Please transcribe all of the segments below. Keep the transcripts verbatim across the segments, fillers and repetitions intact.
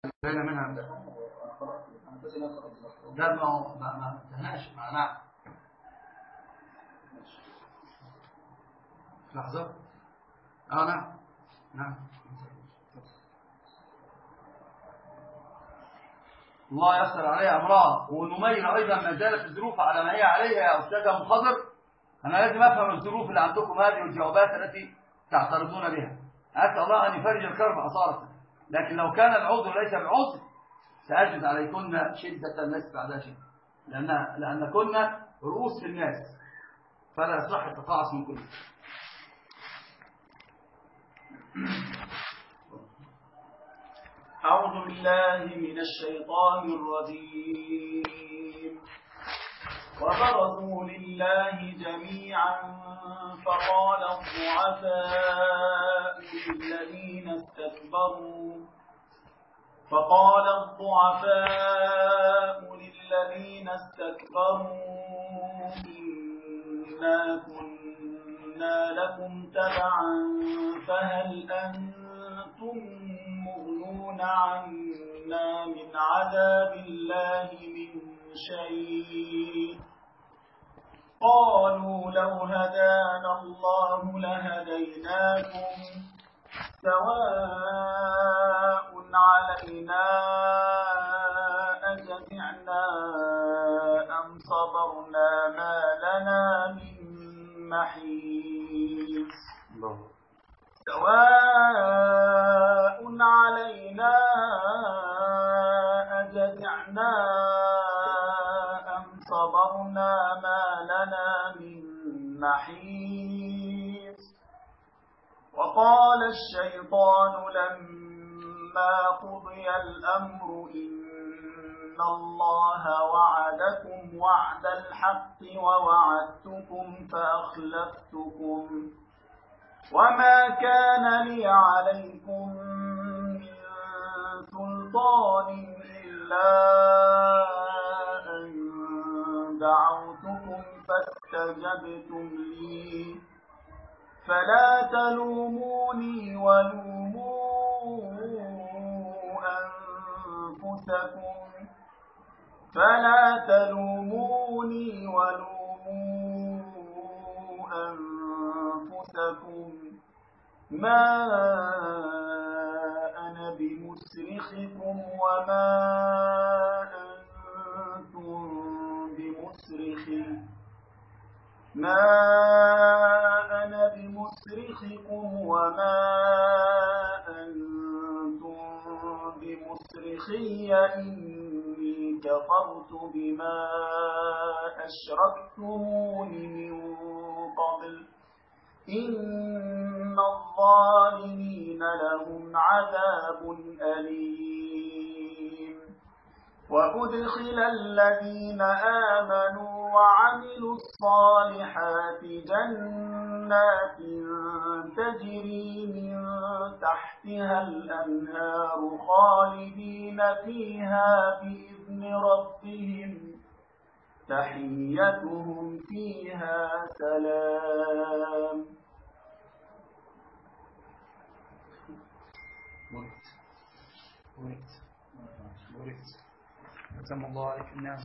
انتهينا منها ده ما ما انتهناش معناه. لحظة. اه نعم نعم. الله يسر عليها أمرها. ونميل أيضا ما زالت الظروف على ما هي عليها يا أستاذ مخضر. أنا لازم أفهم الظروف اللي عندكم هذه والجوابات التي تعترضون بها. أسأل الله أن يفرج الكرب أصالة. لكن لو كان العذر ليس بعذر سأجد عليكن شدة الناس بعد شدة، لأن لأن كنا رؤوس في الناس فلا يصح التقاعس من كل. أعوذ بالله من الشيطان الرجيم. وبرزوا لله جميعا فقال الضعفاء للذين استكبروا فقال الضعفاء للذين استكبروا إنا كنا لكم تبعا فهل أنتم مغنون عنا من عذاب الله من شيء؟ قالوا لو هدانا الله لهديناكم سواء علينا أجزعنا أم صبرنا ما لنا من محيص. سواء علينا أجزعنا أم صبرنا ما لنا من محيص. وقال الشيطان لما قضي الأمر إن الله وعدكم وعد الحق ووعدتكم فأخلفتكم وما كان لي عليكم من سلطان إلا أن دعوتكم فاستجبتم لي فلا تلوموني ولوموا أنفسكم فلا تلوموني ولوموا أنفسكم ما أنا بمصرخكم وما أنتم بمصرخي ما أنا بمصرخكم وما أنتم بمصرخي إني كفرت بما أشركتمون من قبل إن الظالمين لهم عذاب أليم. وأدخل الذين آمنوا وعملوا الصالحات جنات تجري من تحتها الأنهار خالدين فيها بإذن ربهم تحيتهم فيها سلام. ورث ورث ورث أتم الله عليك النعم.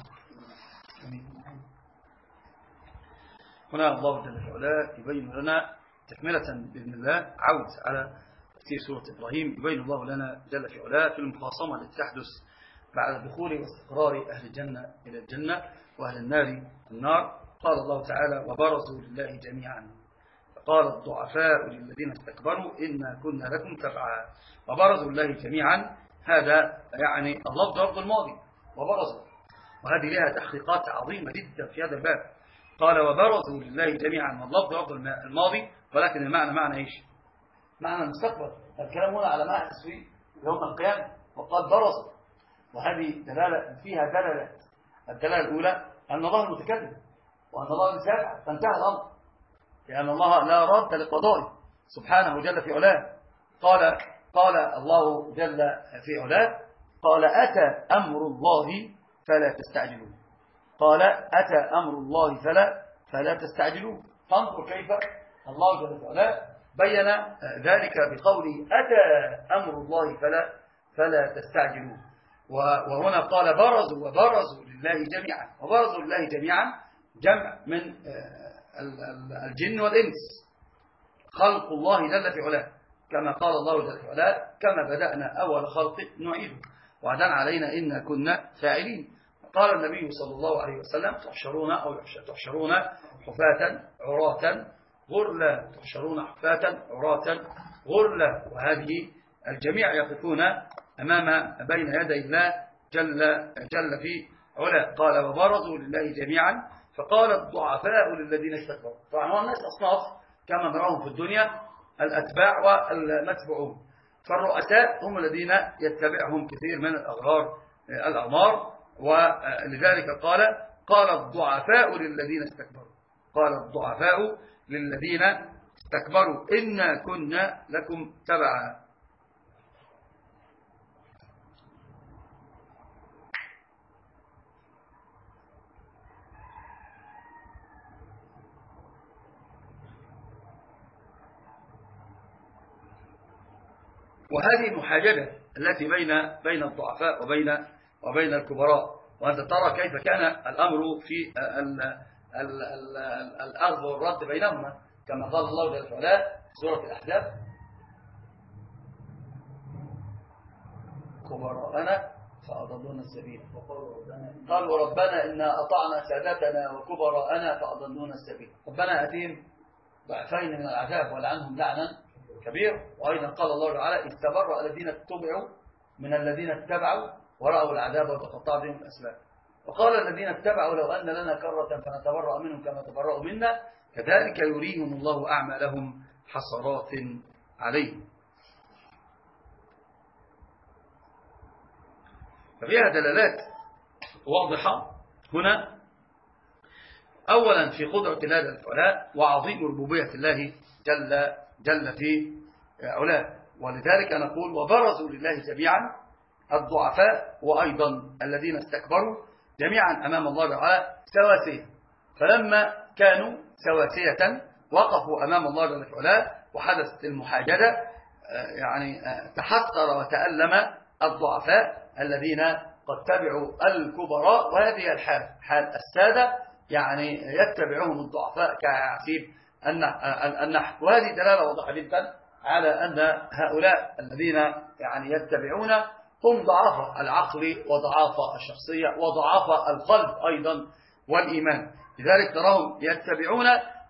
هنا الله جل وعلا يبين لنا تكملة بإذن الله عود على تفسير سورة إبراهيم. يبين الله لنا جل وعلا في المخاصمة التي تحدث بعد دخول واستقرار أهل الجنة إلى الجنة وأهل النار النار. قال الله تعالى وبرزوا لله جميعا فقال الضعفاء للذين استكبروا إنا كنا لكم تبعا. وبرزوا لله جميعا هذا يعني اللفظ لفظ الماضي وبرزوا، وهذه لها تحقيقات عظيمة جدا في هذا الباب. قال وبرزوا لله جميعا واللفظ لفظ الماضي ولكن المعنى معنى ايش؟ معنى المستقبل. الكلام هنا على ما يحدث في يوم القيامة. وقال برزوا، وهذه دلالة فيها دلالة. الدلالة الأولى أن الله المتكلم وأن الله المسافع فانتهى الأمر، لأن الله لا رد لقضائه سبحانه جل في علاه. قال قال الله جل في علاه قال أتى أمر الله فلا تستعجلوه. قال أتى أمر الله فلا فلا تستعجلوه. فانظر كيف الله جل وعلا بين ذلك بقوله أتى أمر الله فلا فلا تستعجلوا. وهنا قال برزوا وبرزوا لله جميعا، وبرزوا لله جميعا جمع من الجن والإنس، خلق الله جل في علاه، كما قال الله جل في علاه كما بدأنا أول خلق نعيده وعدا علينا إن كنا فاعلين. قال النبي صلى الله عليه وسلم تحشرون أو تحشرون حفاة عراة غرلا، تحشرون حفاة عراة غرلا. وهذه الجميع يقفون أمام بين يدي الله جل, جل في علاه. قال وبرزوا لله جميعا فقال الضعفاء للذين استكبروا. طبعا الناس أصناف كما نراهم في الدنيا، الأتباع والمتبوعون. فالرؤساء هم الذين يتبعهم كثير من الأغرار الأغمار، ولذلك قال قال الضعفاء للذين استكبروا، قال الضعفاء للذين استكبروا إنا كنا لكم تبعا. وهذه المحاججة التي بين بين الضعفاء وبين وبين الكبراء. وأنت ترى كيف كان الأمر في ال ال ال الأخذ والرد بينهما، كما قال الله جل وعلا في سورة الأحزاب كبراءنا فأضلونا السبيل، قالوا ربنا إنا أطعنا سادتنا وكبراءنا فأضلونا السبيل. ربنا أتيهم ضعفين من العذاب ولعنهم لعنا كبير. وأيضا قال الله تعالى استبرأ الذين اتبعوا من الذين اتبعوا ورأوا العذاب وتقطع بهم الأسباب. وقال الذين اتبعوا لو أن لنا كرة فنتبرأ منهم كما تبرأوا منا كذلك يريهم الله أعمالهم حسرات عليهم. ففيها دلالات واضحة هنا، أولا في قدرة الله جل وعلا وعظيم ربوبية الله جل جل في علاه. ولذلك نقول وبرزوا لله جميعا الضعفاء وأيضا الذين استكبروا جميعا أمام الله تعالى سواسية. فلما كانوا سواسية وقفوا أمام الله جل وعلا وحدثت المحاجدة، يعني تحسر وتألم الضعفاء الذين قد تبعوا الكبراء. وهذه الحال حال السادة، يعني يتبعهم الضعفاء كعسيب النحل. وهذه دلالة واضحة جدا على أن هؤلاء الذين يعني يتبعون هم ضعاف العقل وضعاف الشخصية وضعاف القلب أيضا والإيمان. لذلك تراهم يتبعون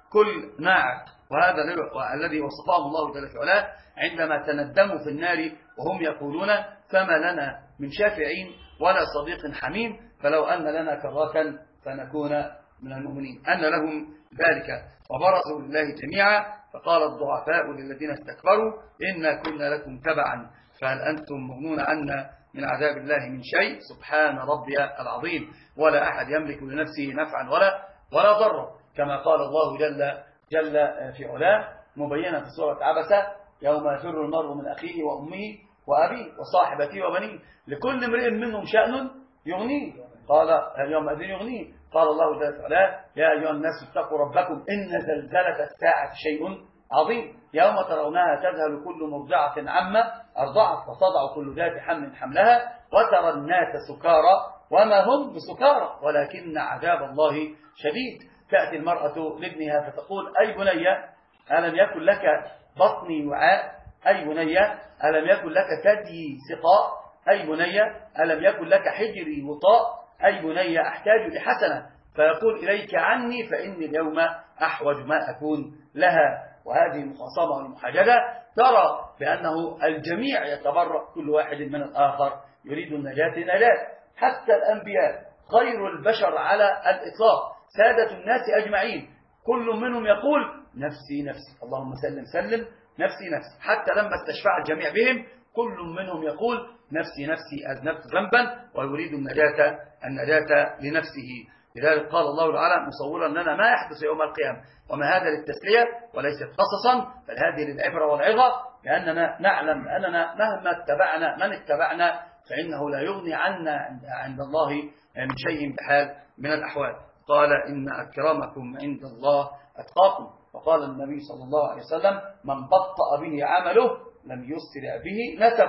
كل ناعق، وهذا الذي وصفهم الله جل وعلا عندما تندموا في النار وهم يقولون فما لنا من شافعين ولا صديق حميم فلو أن لنا كرة فنكون من المؤمنين، أن لهم ذلك. وبرزوا لله جميعا فقال الضعفاء للذين استكبروا إنا كنا لكم تبعا فهل أنتم مغنون عنا من عذاب الله من شيء سبحان ربي العظيم ولا أحد يملك لنفسه نفعا ولا ولا ضرا، كما قال الله جل جل في علاه مبينا في سورة عبسة يوم يفر المرء من أخيه وأمه وأبيه وصاحبته وبنيه لكل امرئ منهم شأن يغنيه قال يومئذ يغنيه. قال الله جل وعلا يا أيها الناس اتقوا ربكم إن زلزلة الساعة شيء عظيم يوم ترونها تذهل كل مرضعة عما أرضعت وتضع كل ذات حمل حملها وترى الناس سكارى وما هم بسكارى ولكن عذاب الله شديد. تأتي المرأة لابنها فتقول أي بني ألم يكن لك بطني وعاء، أي بني ألم يكن لك ثدي سقاء، أي بني ألم يكن لك حجري وطاء، أي بني أحتاج لحسنة فيقول إليك عني فإني اليوم أحوج ما أكون لها. وهذه المخاصمة والمحاجدة ترى بأنه الجميع يتبرأ كل واحد من الآخر يريد النجاة نجاة. حتى الأنبياء خير البشر على الإطلاق سادة الناس أجمعين كل منهم يقول نفسي نفسي اللهم سلم سلم نفسي نفسي. حتى لما استشفع الجميع بهم كل منهم يقول نفسي نفسي أذنبت ذنبا ويريد النجاة النجاة لنفسه. لذلك قال الله تعالى مصورا لنا ما يحدث يوم القيامة وما هذا للتسلية وليست قصصا بل هذه للعبرة والعظة، لأننا نعلم أننا مهما اتبعنا من اتبعنا فإنه لا يغني عنا عند الله من شيء بحال من الأحوال. قال إن أكرمكم عند الله أتقاكم. وقال النبي صلى الله عليه وسلم من بطأ به عمله لم يسرع به نسبه.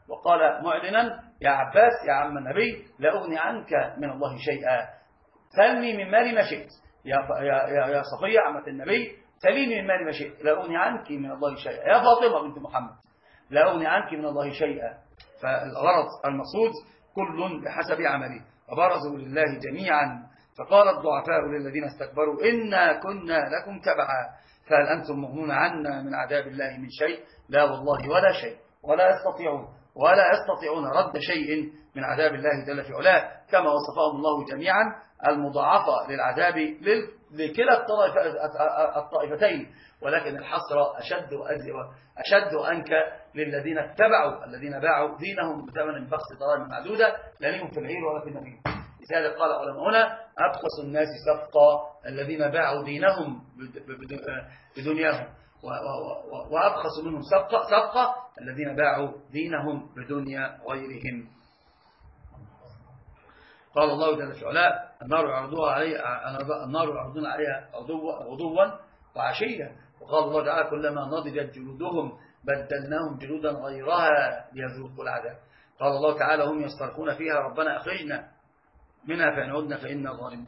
وقال معلنا يا عباس يا عم النبي لا أغني عنك من الله شيئا، سلني من مالي ما شئت. يا يا يا صفية عمة النبي سليني من مالي ما شئت، لا أغني عنك من الله شيئا. يا فاطمة بنت محمد لا أغني عنك من الله شيئا. فالغرض المقصود كل بحسب عمله. وبرزوا لله جميعا فقال الضعفاء للذين استكبروا إنا كنا لكم تبعا فهل أنتم مغنون عنا من عذاب الله من شيء؟ لا والله ولا شيء، ولا يستطيعون ولا يستطيعون رد شيء من عذاب الله جل في علاه، كما وصفهم الله جميعا المضاعفة للعذاب لكلا الطائفتين، ولكن الحسرة أشد أشد أنك للذين اتبعوا الذين باعوا دينهم بثمن بخس ضرائب معدودة لا لهم في العير ولا في النبيل. لذلك قال علماؤنا أبخس الناس صفقة الذين باعوا دينهم بدنياهم، وأبخس منهم صفقة صفقة الذين باعوا دينهم بدنيا غيرهم. قال الله جل في علاه النار يعرضون عليها النار يعرضون عليها غدوا وعشيا، وقال الله تعالى كلما نضجت جلودهم بدلناهم جلودا غيرها ليذوقوا العذاب. قال الله تعالى هم يسترخون فيها ربنا أخرجنا منها فإن عدنا فإنا ظالمون.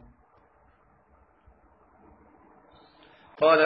قال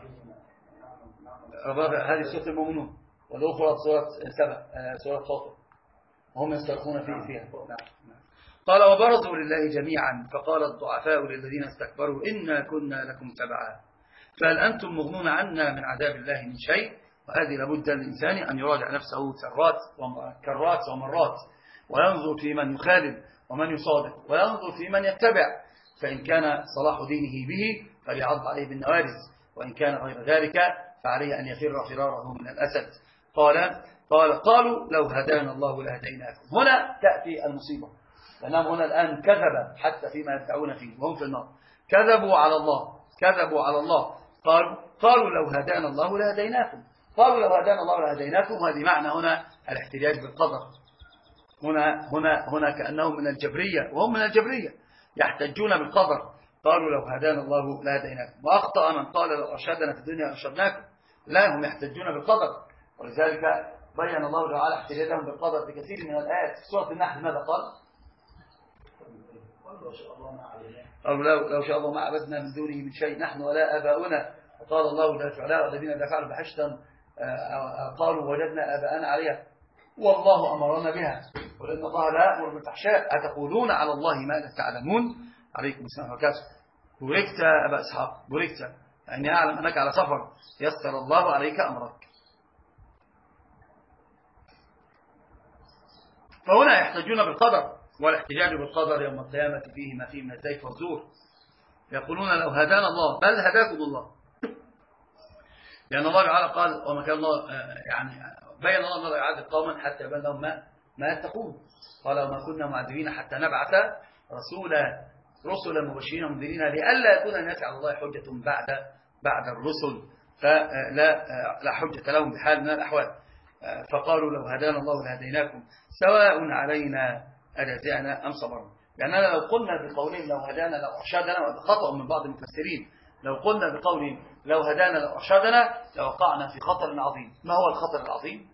هذه سورة المؤمنون، والأخرى سورة سبع سورة فاطر هم يسترخون فيه فيها. قال وبرزوا لله جميعا فقال الضعفاء للذين استكبروا إنا كنا لكم تبعا فهل أنتم مغنون عنا من عذاب الله من شيء. وهذه لابد للإنسان أن يراجع نفسه كرات وكرات ومرات، وينظر في من يخالف ومن يصادق، وينظر في من يتبع، فإن كان صلاح دينه به فليعض عليه بالنوارز، وإن كان غير ذلك فعليه أن يفر فراره من الأسد. قال قال قالوا لو هدانا الله لهديناكم. هنا تأتي المصيبة، لأنهم هنا الآن كذب حتى فيما يدعون فيه وهم في النار، كذبوا على الله كذبوا على الله قالوا قالوا لو هدانا الله لهديناكم قالوا لو هدانا الله لهديناكم. هذه معنى هنا الاحتجاج بالقدر. هنا هنا هنا كأنهم من الجبرية، وهم من الجبرية يحتجون بالقدر. قالوا لو هدانا الله لهديناكم. وأخطأ من قال لو أرشدنا في الدنيا أرشدناكم. لا، هم يحتجون بالقدر، ولذلك بين الله تعالى احتجاجهم بالقدر في كثير من الآيات. في سورة النحل ماذا قال؟ قالوا لو لو شاء الله ما عبدنا من دونه من شيء نحن ولا آباؤنا. وقال الله جل وعلا والذين إذا فعلوا فاحشة قالوا وجدنا آباءنا عليها والله أمرنا بها ولأن الله لا يأمر بالفحشاء أتقولون على الله ما لا تعلمون. عليكم السلام وبركاته. بوركت يا أبا إسحاق بوركت، يعني أعلم أنك على سفر يسر الله عليك أمرك. فهنا يحتجون بالقدر، والاحتجاج بالقدر يوم القيامة فيه ما فيه من الزيف والزور. يقولون لو هدانا الله، بل هداكم الله، لأن الله تعالى قال وما كان الله يعني بين الله أنه يعذب قوما حتى يبين لهم ما ما يتقون. قال وما كنا معذبين حتى نبعث رسولا رسلا مبشرين ومنذرين لئلا يكون الناس على الله حجة بعد بعد الرسل، فلا لا حجة لهم بحال من الأحوال. فقالوا لو هدانا الله لهديناكم سواء علينا أجزعنا أم صبرنا. لأننا لو قلنا بقولهم لو هدانا لو أرشدنا، وهذا خطأ من بعض المفسرين، لو قلنا بقولهم لو هدانا لو أرشدنا لوقعنا في خطر عظيم. ما هو الخطر العظيم؟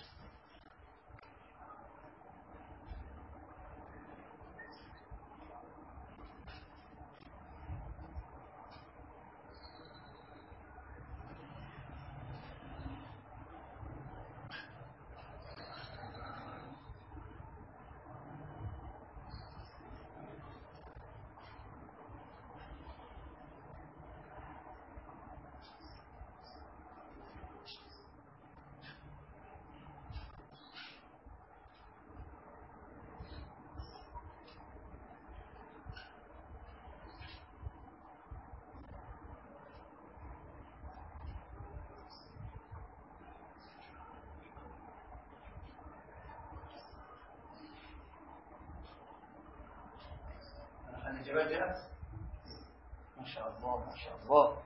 الإجابات جاءت ما شاء الله ما شاء الله.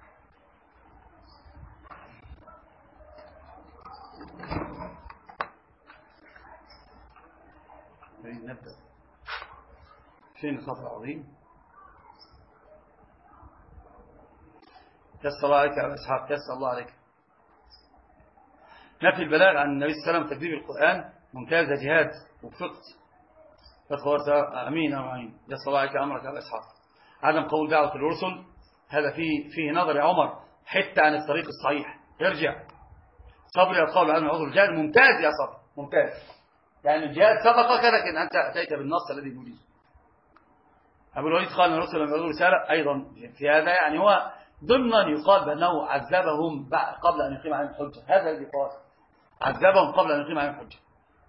نبدأ. فين الخطر العظيم؟ يسر الله عليك يا أبا إسحاق، يسر الله عليك. نفي البلاغ عن النبي صلى الله عليه وسلم تكذيب القرآن ممتازة جهاد وفقت فتخورت أمين أو عين يصل عليك أمرك على إسحاق. عدم قول دعوة الرسل هذا فيه, فيه نظر يا عمر حتى عن الطريق الصحيح. ارجع صبر القول عن عذر الجهاد ممتاز يا صبر ممتاز. يعني الجهاد سبقك لكن أنت أتيت بالنص الذي يريد. أبو الوليد قال أن الرسل لم يعودوا رسالة أيضا في هذا يعني هو ضمنا يقال بأنه عذبهم قبل أن يقيم عليهم الحجة. هذا الذي قال عذبهم قبل أن يقيم عليهم الحجة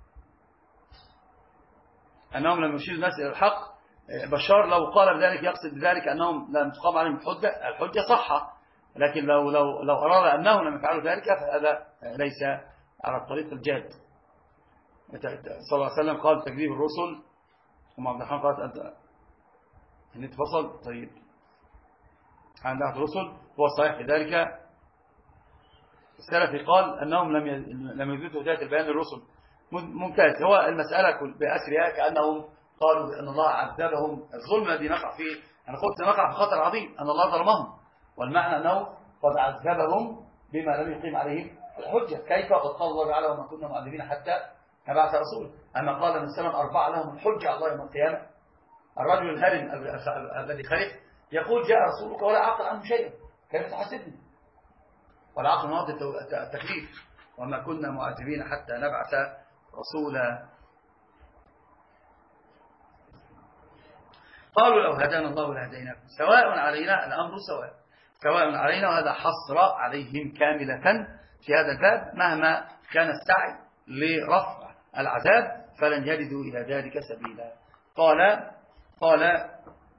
أنهم لم يرشدوا الناس إلى الحق. بشار لو قال بذلك يقصد بذلك أنهم لم تقام عليهم الحجة الحجة صح، لكن لو لو لو أراد أنهم لم يفعلوا ذلك فهذا ليس على الطريق الجاد. صلى الله عليه وسلم قال تكذيب الرسل ثم عبد الرحمن قالت أنت أنت فصل طيب عن دعوة الرسل هو الصحيح في ذلك. السلفي قال أنهم لم لم يثبتوا هداية البيان للرسل ممتاز. هو المسألة بأسرها كأنهم قالوا بأن الله عذبهم الظلم الذي نقع فيه. أنا قلت نقع في خطر عظيم أن الله ظلمهم، والمعنى أنه قد عذبهم بما لم يقيم عليهم الحجة. كيف قد قال الله تعالى وما كنا معذبين حتى نبعث رسولا. أما قال النبي صلى الله عليه وسلم أربع لهم الحجة على الله يوم القيامة. الرجل الهرم الذي خرف يقول جاء رسولك ولا عقل عنه شيئا كيف تحاسبني؟ والعقل ناطق التكليف وما كنا معذبين حتى نبعث رسولا. قالوا لو هدانا الله لهديناكم سواء علينا الأمر سواء سواء علينا. وهذا حصر عليهم كاملة في هذا الباب مهما كان السعي لرفع العذاب فلن يجدوا إلى ذلك سبيلا. قال قال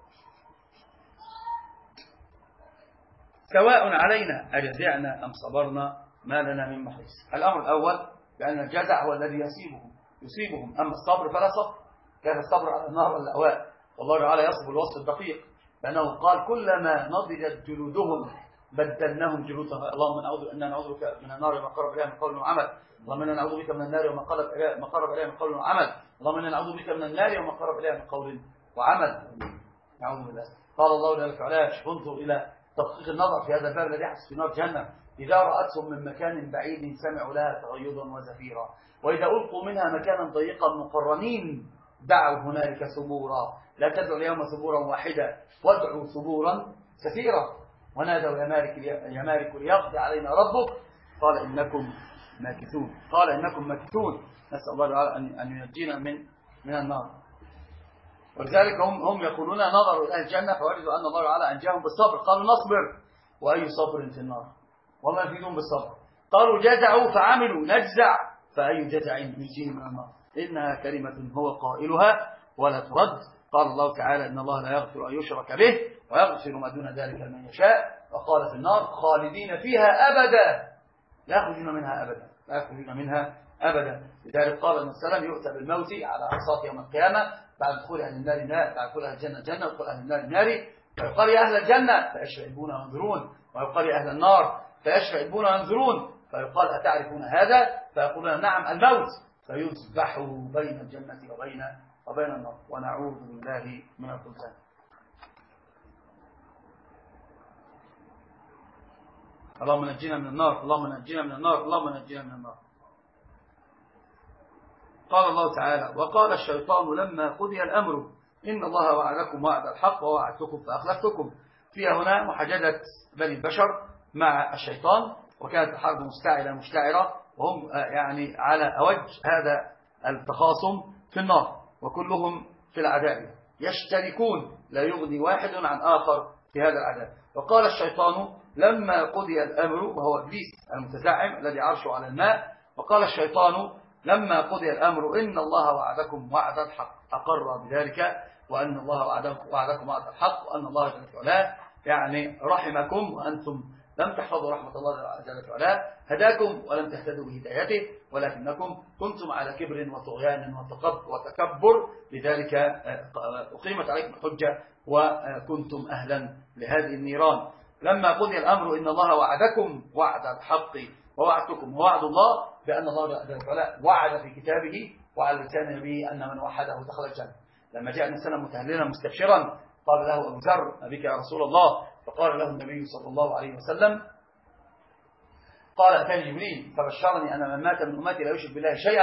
سواء علينا أجزعنا أم صبرنا ما لنا من محيص. الأمر الأول بأن الجزع هو الذي يصيبهم يصيبهم أما الصبر فلا صبر. كان الصبر على النار والأهواء. والله تعالى يصف الوصف الدقيق لأنه قال كلما نضجت جلودهم بدلناهم جلودا. اللهم نعوذ إنا نعوذ بك من النار وما قرب إليها من قول وعمل. اللهم إنا نعوذ بك من النار وما قرب إليها ما قرب إليها من قول وعمل. اللهم إنا نعوذ بك من النار وما قرب إليها من قول وعمل. نعوذ بالله. قال الله جل وعلا انظر إلى تدقيق النظر في هذا الباب الذي يحدث في نار جهنم. إذا رأتهم من مكان بعيد سمعوا لها تغيظا وزفيرا وإذا ألقوا منها مكانا ضيقا مقرنين دعوا هنالك ثبورا لا تدعوا اليوم ثبورا واحدا وادعوا ثبورا كثيرا ونادوا يا مالك يا مالك ليقضي علينا ربك قال إنكم ماكثون قال إنكم ماكثون. نسأل الله تعالى أن ينجينا من من النار. ولذلك هم هم يقولون نظروا إلى الجنة فوجدوا أن الله تعالى أنجاهم بالصبر قالوا نصبر وأي صبر في النار وما يفيدون بالصبر. قالوا جزعوا فعملوا نجزع فأي جزع ينجيهم من النار إنها كلمة هو قائلها ولا ترد. قال الله تعالى إن الله لا يغفر أن يشرك به ويغفر ما دون ذلك لمن يشاء. وقال في النار خالدين فيها أبدا لا يخرجون منها أبدا لا يخرجون منها أبدا. لذلك قال النبي صلى الله عليه وسلم يؤتى بالموت على عصاة يوم القيامة بعد دخول أهل النار نار بعد دخول أهل الجنة جنة ودخول أهل النار نار فيقال يا أهل الجنة فيشربون وينظرون ويقال يا أهل النار فيشربون وينظرون فيقال أتعرفون هذا فيقولون نعم الموت فيذبحوا بين الجنة وبين وبين النار ونعوذ بالله من الخزان. اللهم نجينا من النار اللهم نجينا من النار اللهم نجينا من النار. قال الله تعالى وقال الشيطان لما قضي الأمر إن الله وعدكم وعد الحق ووعدتكم فأخلفتكم. فيها هنا محاججة بني البشر مع الشيطان وكانت الحرب مستعرة مشتعرة وهم يعني على أوج هذا التخاصم في النار وكلهم في العذاب يشتركون لا يغني واحد عن آخر في هذا العذاب. وقال الشيطان لما قضي الأمر وهو إبليس المتزعم الذي عرشه على الماء وقال الشيطان لما قضي الأمر إن الله وعدكم وعد الحق أقر بذلك وأن الله وعدكم وعد الحق وأن الله جل وعلا يعني رحمكم وأنتم لم تحفظوا رحمة الله جل وعلا هداكم ولم تهتدوا بهدايته ولكنكم كنتم على كبر وطغيان وتكبر لذلك أقيمت عليكم الحجة وكنتم أهلا لهذه النيران. لما قضي الأمر إن الله وعدكم وعد الحق ووعدتكم ووعد الله بأن الله جل وعلا وعد في كتابه وعلى لسان نبيه أن من وحده دخل الجنة. لما جاء النبي متهللا مستبشرا قال له أبو ذر بك يا رسول الله فقال له النبي صلى الله عليه وسلم قال أتاني جبريل فبشرني أن من مات من أمتي لا يشرك بالله شيئا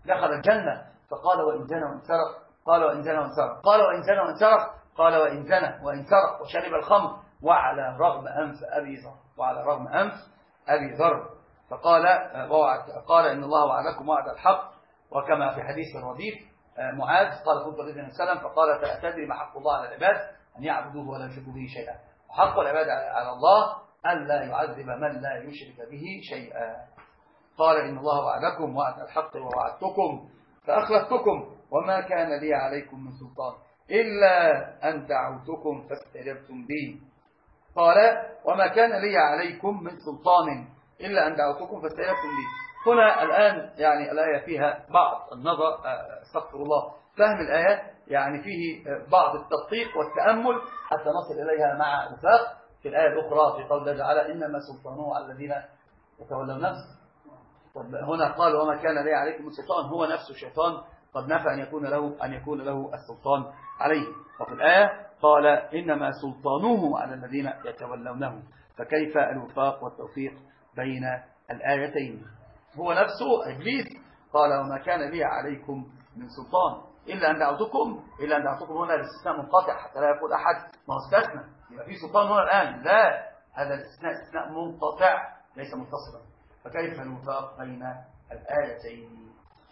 دخل الجنة فقال وإن زنى وإن سرق، قال وإن زنى وإن سرق، قال وإن زنى وإن سرق، قال وإن زنى وإن سرق وشرب الخمر وعلى رغم أنف أبي ذر، وعلى رغم أنف أبي ذر. فقال قال إن الله وعدكم وعد الحق، وكما في حديث الرديف معاذ قال كنت رضي الله سلم فقال أتدري ما حق الله على العباد؟ أن يعبدوه ولا يشركوا به شيئا. وحق العباد على الله أن لا يعذب من لا يشرك به شيئا. قال إن الله وعدكم وعد الحق ووعدتكم فأخلفتكم وما كان لي عليكم من سلطان إلا أن دعوتكم فاستجبتم بي. قال وما كان لي عليكم من سلطان إلا أن دعوتكم فاستجبتم بي. هنا الآن يعني الآية فيها بعض النظر، استغفر الله، فهم الآية يعني فيه بعض التدقيق والتأمل حتى نصل إليها مع وفاق. في الآية الأخرى في قول الله تعالى إنما سلطانه على الذين يتولون نفسه. طب هنا قال وما كان لي عليكم من سلطان، هو نفسه شيطان قد نفى أن يكون له أن يكون له السلطان عليه. وفي الآية قال إنما سلطانه على الذين يتولونه. فكيف الوفاق والتوفيق بين الآيتين؟ هو نفسه إبليس قال وما كان لي عليكم من سلطان إلا أن دعوتكم، إلا أن دعوتكم هنا الاستثناء منقطع حتى لا يقول أحد ما استثنى يبقى في سلطان هنا الآن، لا، هذا الاستثناء استثناء منقطع ليس متصلا. فكيف الوفاق بين الآيتين؟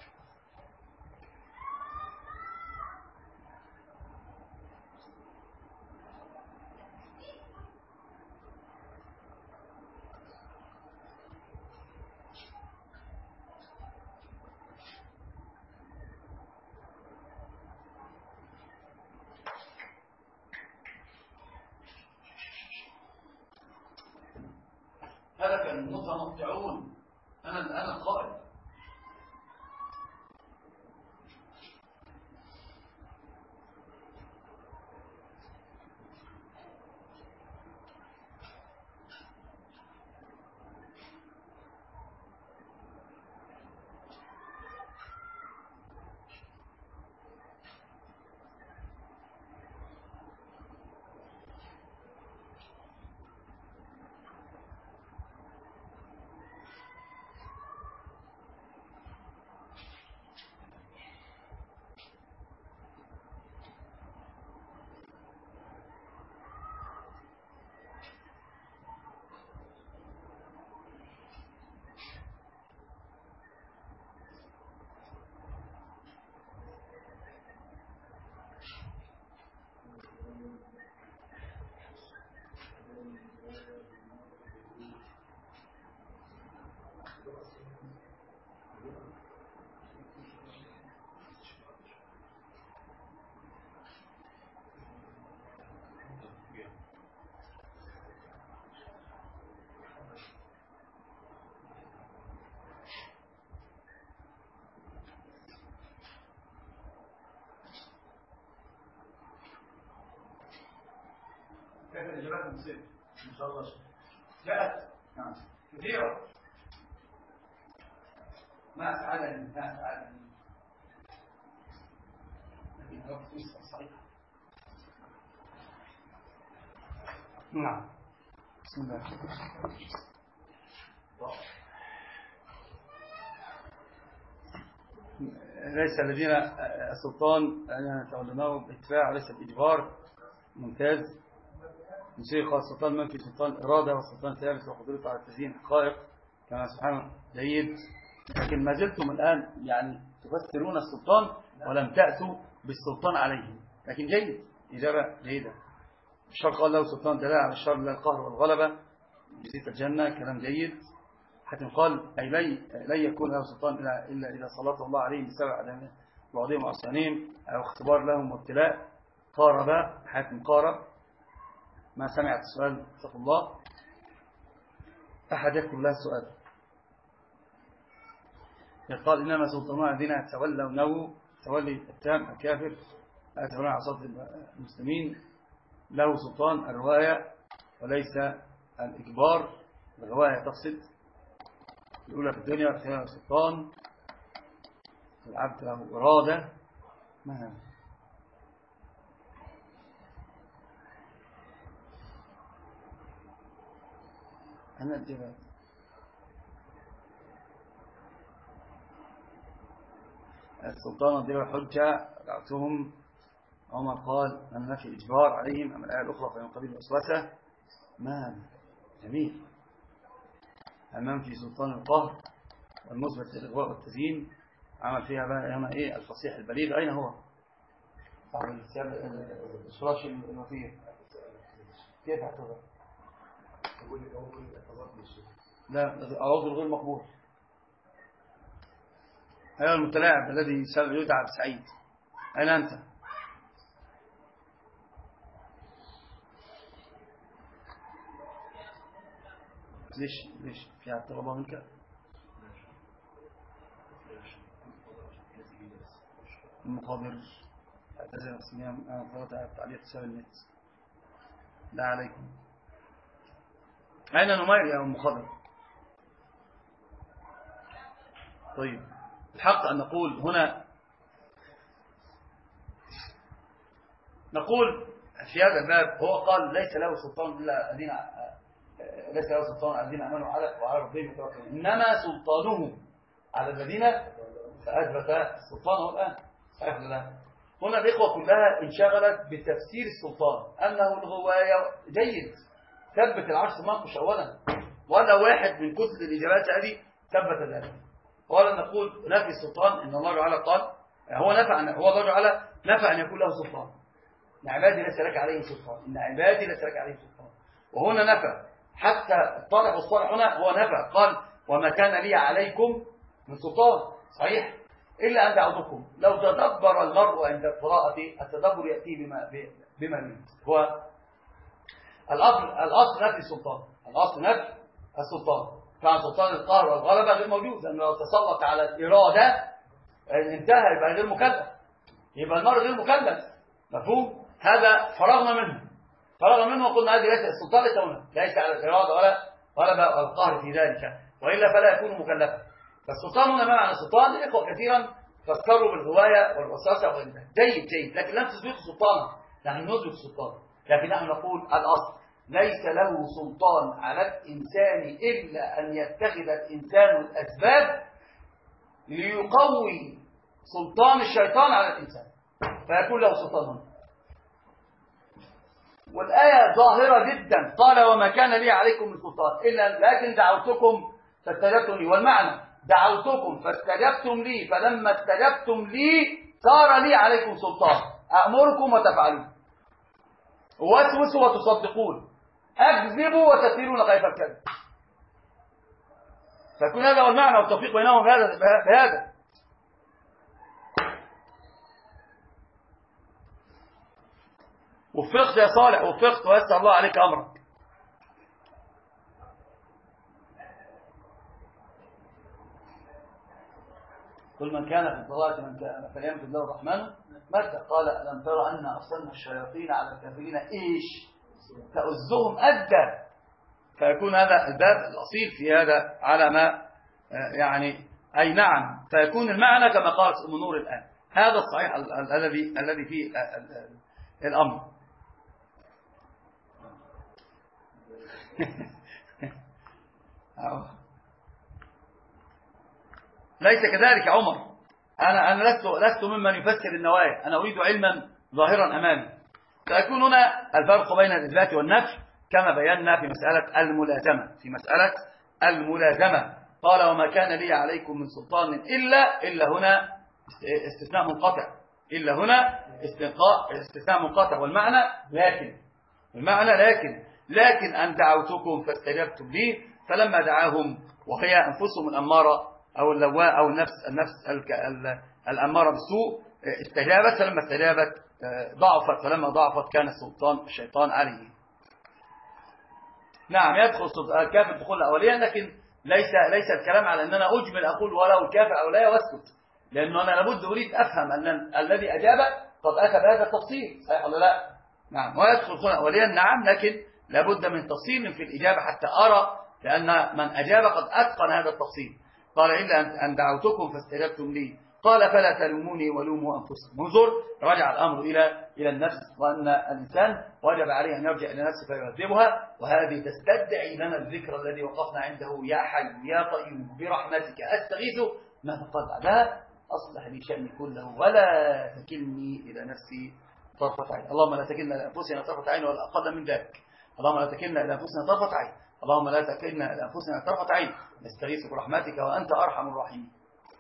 هلك المتنطعون، أنا أنا القائل. كيف الإجابات المسلمة؟ إن شاء الله جاءت نعم كثيرة. ما أسعدني ما أسعدني لكن هو صحيح. نعم بسم الله. ليس الذين السلطان أن يتولونه بالاتباع وليس الإجبار. ممتاز. موسيقى السلطان منفي سلطان إرادة، والسلطان ثابت وقدرته على تزيين حقائق كما سبحانه جيد. لكن ما زلتم الآن يعني تفسرون السلطان ولم تأتوا بالسلطان عليه، لكن جيد، إجابة جيدة. الشر قال له سلطان دلالة على الشر لا القهر والغلبة بزيت الجنة، كلام جيد. حاتم قال أي لن يكون له سلطان إلا إذا سلط الله عليهم بسبب عدمهم وعظيم وعصيانهم أو اختبار لهم وابتلاء. قارب حاتم قارب ما سمعت السؤال، اتقوا الله. أحد يكتب لها السؤال. يقال إنما سلطانون الذين يتولونه تولي التام الكافر يتولون عصاة المسلمين له سلطان الرواية وليس الإجبار. الرواية تقصد الأولى في الدنيا والثانية السلطان، العبد له إرادة. ما هذا؟ أنا الجبال السلطان ودليل الحجة دعوتهم. عمر قال أن نفي الإجبار عليهم. أما الآية الأخرى فمن قبيل الوسوسة. ما جميل. أمام في سلطان القهر والمثبت للإغواء والتزيين عمل فيها بقى هنا إيه الفصيح البليغ. أين هو؟ صاحب الفراش الوثير كيف اعتذر؟ لا العذر غير مقبول. أيها المتلاعب الذي يدعى بسعيد أين أنت؟ ليش ليش في اعتراض منك؟ المخابر اعتذر اسميام انا فرط على التعليق تساوي النت. لا عليكم. أين نمير يا المخابر؟ طيب الحق أن نقول هنا نقول في هذا الباب هو قال ليس له سلطان إلا الذين ليس له سلطان الذين امنوا على وعلى ربهم يتوكلون، انما سلطانه على الذين فاثبت سلطانه الان. صحيح ولا لا؟ هنا الاخوه كلها انشغلت بتفسير السلطان انه هو جيد ثبت العرش منقش اولا، ولا واحد من كتب الاجابات هذه ثبت ذلك. ولا نقول نفي السلطان ان الله تعالى قال هو نفى أن هو الله تعالى نفى ان يكون له سلطان. ان عبادي ليس لك عليهم سلطان، ان عبادي ليس لك عليهم سلطان. وهنا نفى حتى الطالب والصالح هنا هو نفى قال وما كان لي عليكم من سلطان. صحيح إلا أن دعوتكم. لو تدبر المرء عند القراءة التدبر يأتي بما بما يريد. هو الأصل الأصل نفي السلطان، الأصل نفي السلطان. كان سلطان القهر والغلبة غير موجود، لأنه لو تسلط على الإرادة انتهى يبقى غير مكلف، يبقى المرء غير مكلف. مفهوم؟ هذا فرغنا منه فرغنا منه وقلنا هذه ليس السلطان ليس هنا، ليس على الإرادة ولا ولا القهر في ذلك، وإلا فلا يكون مكلفا. فالسلطان هنا ما معنى السلطان؟ الإخوة كثيرا فسروا بالغواية والوسوسة وغير ذلك. جيد جيد، لكن لم تثبت سلطانا. نحن نثبت السلطان، لكن نحن نقول الأصل ليس له سلطان على الإنسان إلا أن يتخذ الإنسان الأسباب ليقوي سلطان الشيطان على الإنسان فيكون له سلطان هنا. والآية ظاهرة جدا، قال وما كان لي عليكم من سلطان إلا لكن دعوتكم فاستجبتم لي. والمعنى دعوتكم فاستجبتم لي، فلما استجبتم لي صار لي عليكم سلطان أأمركم وتفعلون، وتوسوا وتصدقون، أكذبوا وتسيرون خيف الكذب. فيكون هذا هو المعنى والتوفيق بينهم بهذا بهذا. وفقت يا صالح، وفقت ويسر الله عليك أمرك. كل من كان في انتظار من كان فليمدد له الرحمن متى. قال ألم ترى أن أرسلنا الشياطين على الكافرين إيش تؤزهم أدى. فيكون هذا الباب الأصيل في هذا على ما يعني أي نعم. فيكون المعنى كما قالت أم نور الآن، هذا الصحيح الذي الذي فيه الأمر. ليس كذلك يا عمر. أنا أنا لست لست ممن يفسر النوايا، أنا أريد علما ظاهرا أمامي. فيكون هنا الفرق بين الإثبات والنفي كما بينا في مسألة الملازمة. في مسألة الملازمة قال وما كان لي عليكم من سلطان إلا إلا هنا استثناء منقطع، إلا هنا استثناء منقطع. والمعنى لكن المعنى لكن لكن أن دعوتكم فاستجبتم لي، فلما دعاهم وهي أنفسهم الأمارة أو اللواء أو النفس النفس الأمارة بالسوء استجابت، فلما استجابت ضعفت، فلما ضعفت كان سلطان الشيطان عليه. نعم يدخل الكافر دخول أوليا، لكن ليس ليس الكلام على أن أنا أجمل أقول ولو الكافر أوليا واسكت، لأنه أنا لابد أريد أفهم أن الذي أجاب قد أتى بهذا التفصيل. صحيح ولا لا؟ نعم. ويدخل دخول أوليا نعم، لكن لابد من تفصيل في الإجابة حتى أرى، لأن من أجاب قد أتقن هذا التفصيل. قال إلا أن دعوتكم فاستجبتم لي، قال فلا تلوموني ولوموا أنفسكم. انظر، رجع الأمر إلى إلى النفس، وأن الإنسان وجب عليه أن يرجع إلى نفسه فيهذبها. وهذه تستدعي لنا الذكر الذي وقفنا عنده: يا حي يا قيوم برحمتك أستغيث. ماذا قال بعدها؟ أصلح لي شأني كله ولا تكلني إلى نفسي طرفة عين. اللهم لا تكلنا إلى أنفسنا طرفة عين ولا أقل من ذلك. اللهم لا تكلنا إلى أنفسنا طرفة عين. اللهم لا تكلنا إلى أنفسنا طرفة عين. نستغيث برحمتك وأنت أرحم الراحمين.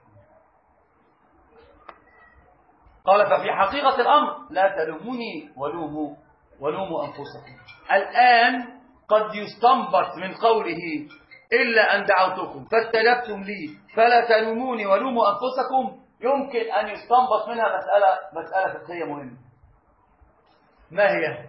قال ففي حقيقة الأمر لا تلوموني ولوموا ولوموا أنفسكم. الآن قد يستنبط من قوله إلا أن دعوتكم فاستجبتم لي فلا تلوموني ولوموا أنفسكم، يمكن أن يستنبط منها مسألة مسألة فقهية مهمة. ما هي؟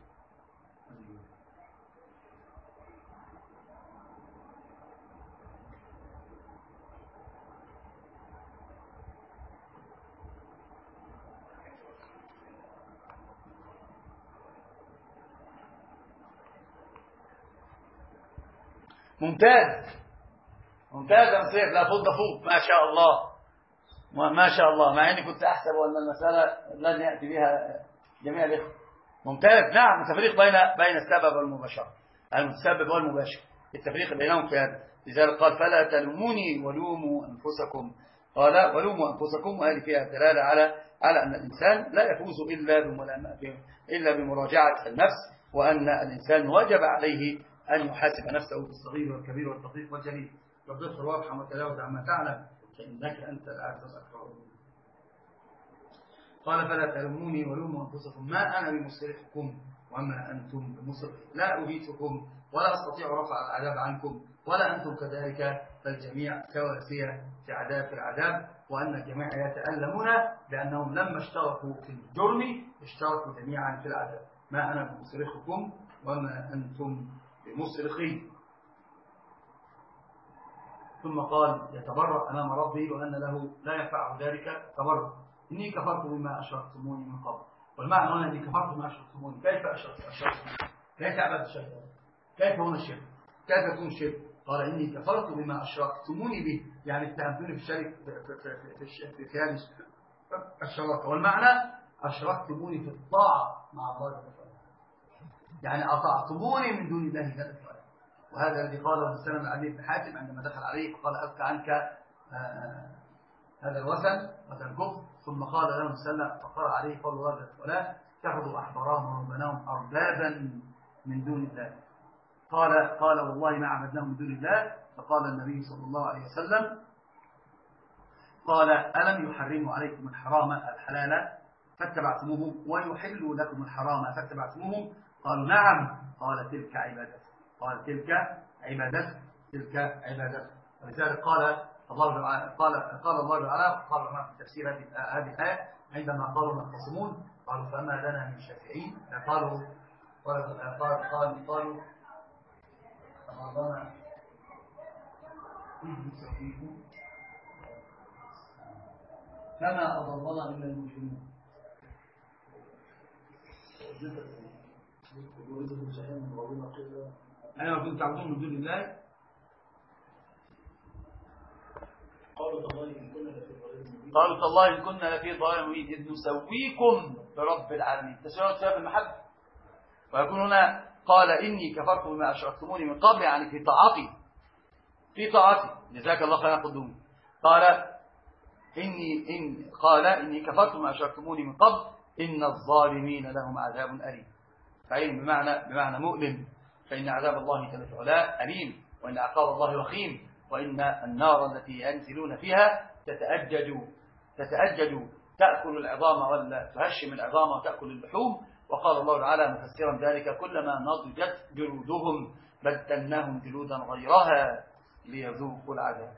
ممتاز ممتاز يا مسير، لا فوق فوق، ما شاء الله ما شاء الله، مع اني كنت احسب ان المساله لن ياتي بها جميع الاخوه. ممتاز. نعم، التفريق بين بين السبب والمباشره، المتسبب والمباشر، التفريق بينهم في هذا. لذلك قال فلا تلوموني ولوموا انفسكم. قال ولوموا انفسكم، وهذه فيها دلاله على على ان الانسان لا يفوز الا الا بمراجعه النفس، وان الانسان وجب عليه أن يحاسب نفسه بالصغير والكبير والدقيق والجليل. والدكتور وارحم وتلاوز عما تعلم فإنك أنت الأعز الأكبر. قال فلا تلوموني ولوموا أنفسكم ما أنا بمصرخكم وما أنتم بمصرخي. لا أغيثكم ولا أستطيع رفع العذاب عنكم ولا أنتم كذلك، فالجميع سواسية في عذاب في العذاب، وأن الجميع يتألمون لأنهم لما اشتركوا في الجرم اشتركوا جميعا في العذاب. ما أنا بمصرخكم وما أنتم بمصرخي. ثم قال يتبرأ أمام ربه وأن له لا ينفع ذلك تبرأ. إني كفرت بما أشركتموني من قبل. والمعنى هنا إني كفرت بما أشركتموني. كيف أشركتموني؟ كيف عبادة الشيطان؟ كيف هنا الشرك؟ كيف يكون الشرك؟ قال إني كفرت بما أشركتموني به، يعني اتهمتوني في الشرك في في في هذه الشراكة. والمعنى أشركتموني في الطاعة مع الله جل وعلا، يعني أطعتموني من دون الله جل وعلا. وهذا الذي قاله السلام علي بن حاتم عندما دخل عليه فقال ألقى عنك آه هذا الوثن وثن الكفر. ثم قال له السلام فقرأ عليه قول الله جل وعلا اتخذوا أحبارهم ورهبانهم أربابا من دون الله. قال قال والله ما عبدناهم من دون الله. فقال النبي صلى الله عليه وسلم قال ألم يحرموا عليكم الحرام الحلال فاتبعتموه ويحلوا لكم الحرام فاتبعتموه؟ قالوا نعم. قال تلك عبادته قال تلك عبادته تلك عبادته. ولذلك قال الله قال قال الله تعالى قال ما في تفسير هذه الآية عندما قالوا مختصمون قالوا فما لنا من شافعين. قالوا قالوا قالوا قالوا رمضان فما أضلنا إلا المجرمون. أنا كنت تعبدون من دون الله قالوا تالله إن كنا لفي ضلال مبين قالوا تالله إن كنا لفي ضلال مبين إذ نسويكم برب العالمين. تسوية في المحبة. ويكون هنا قال إني كفرت بما أشركتموني من قبل، يعني في طاعتي في طاعتي جزاك الله خيرا قدومي. قال إني إن قال إني كفرت بما أشركتموني من قبل إن الظالمين لهم عذاب أليم. فعلم بمعنى بمعنى مؤلم، فإن عذاب الله جل وعلا أليم، وإن عقاب الله وخيم، وإن النار التي ينزلون فيها تتأجج تتأجج تأكل العظام ولا تهشم العظام وتأكل اللحوم. وقال الله تعالى مفسرا ذلك كلما نضجت جلودهم بدلناهم جلودا غيرها ليذوقوا العذاب.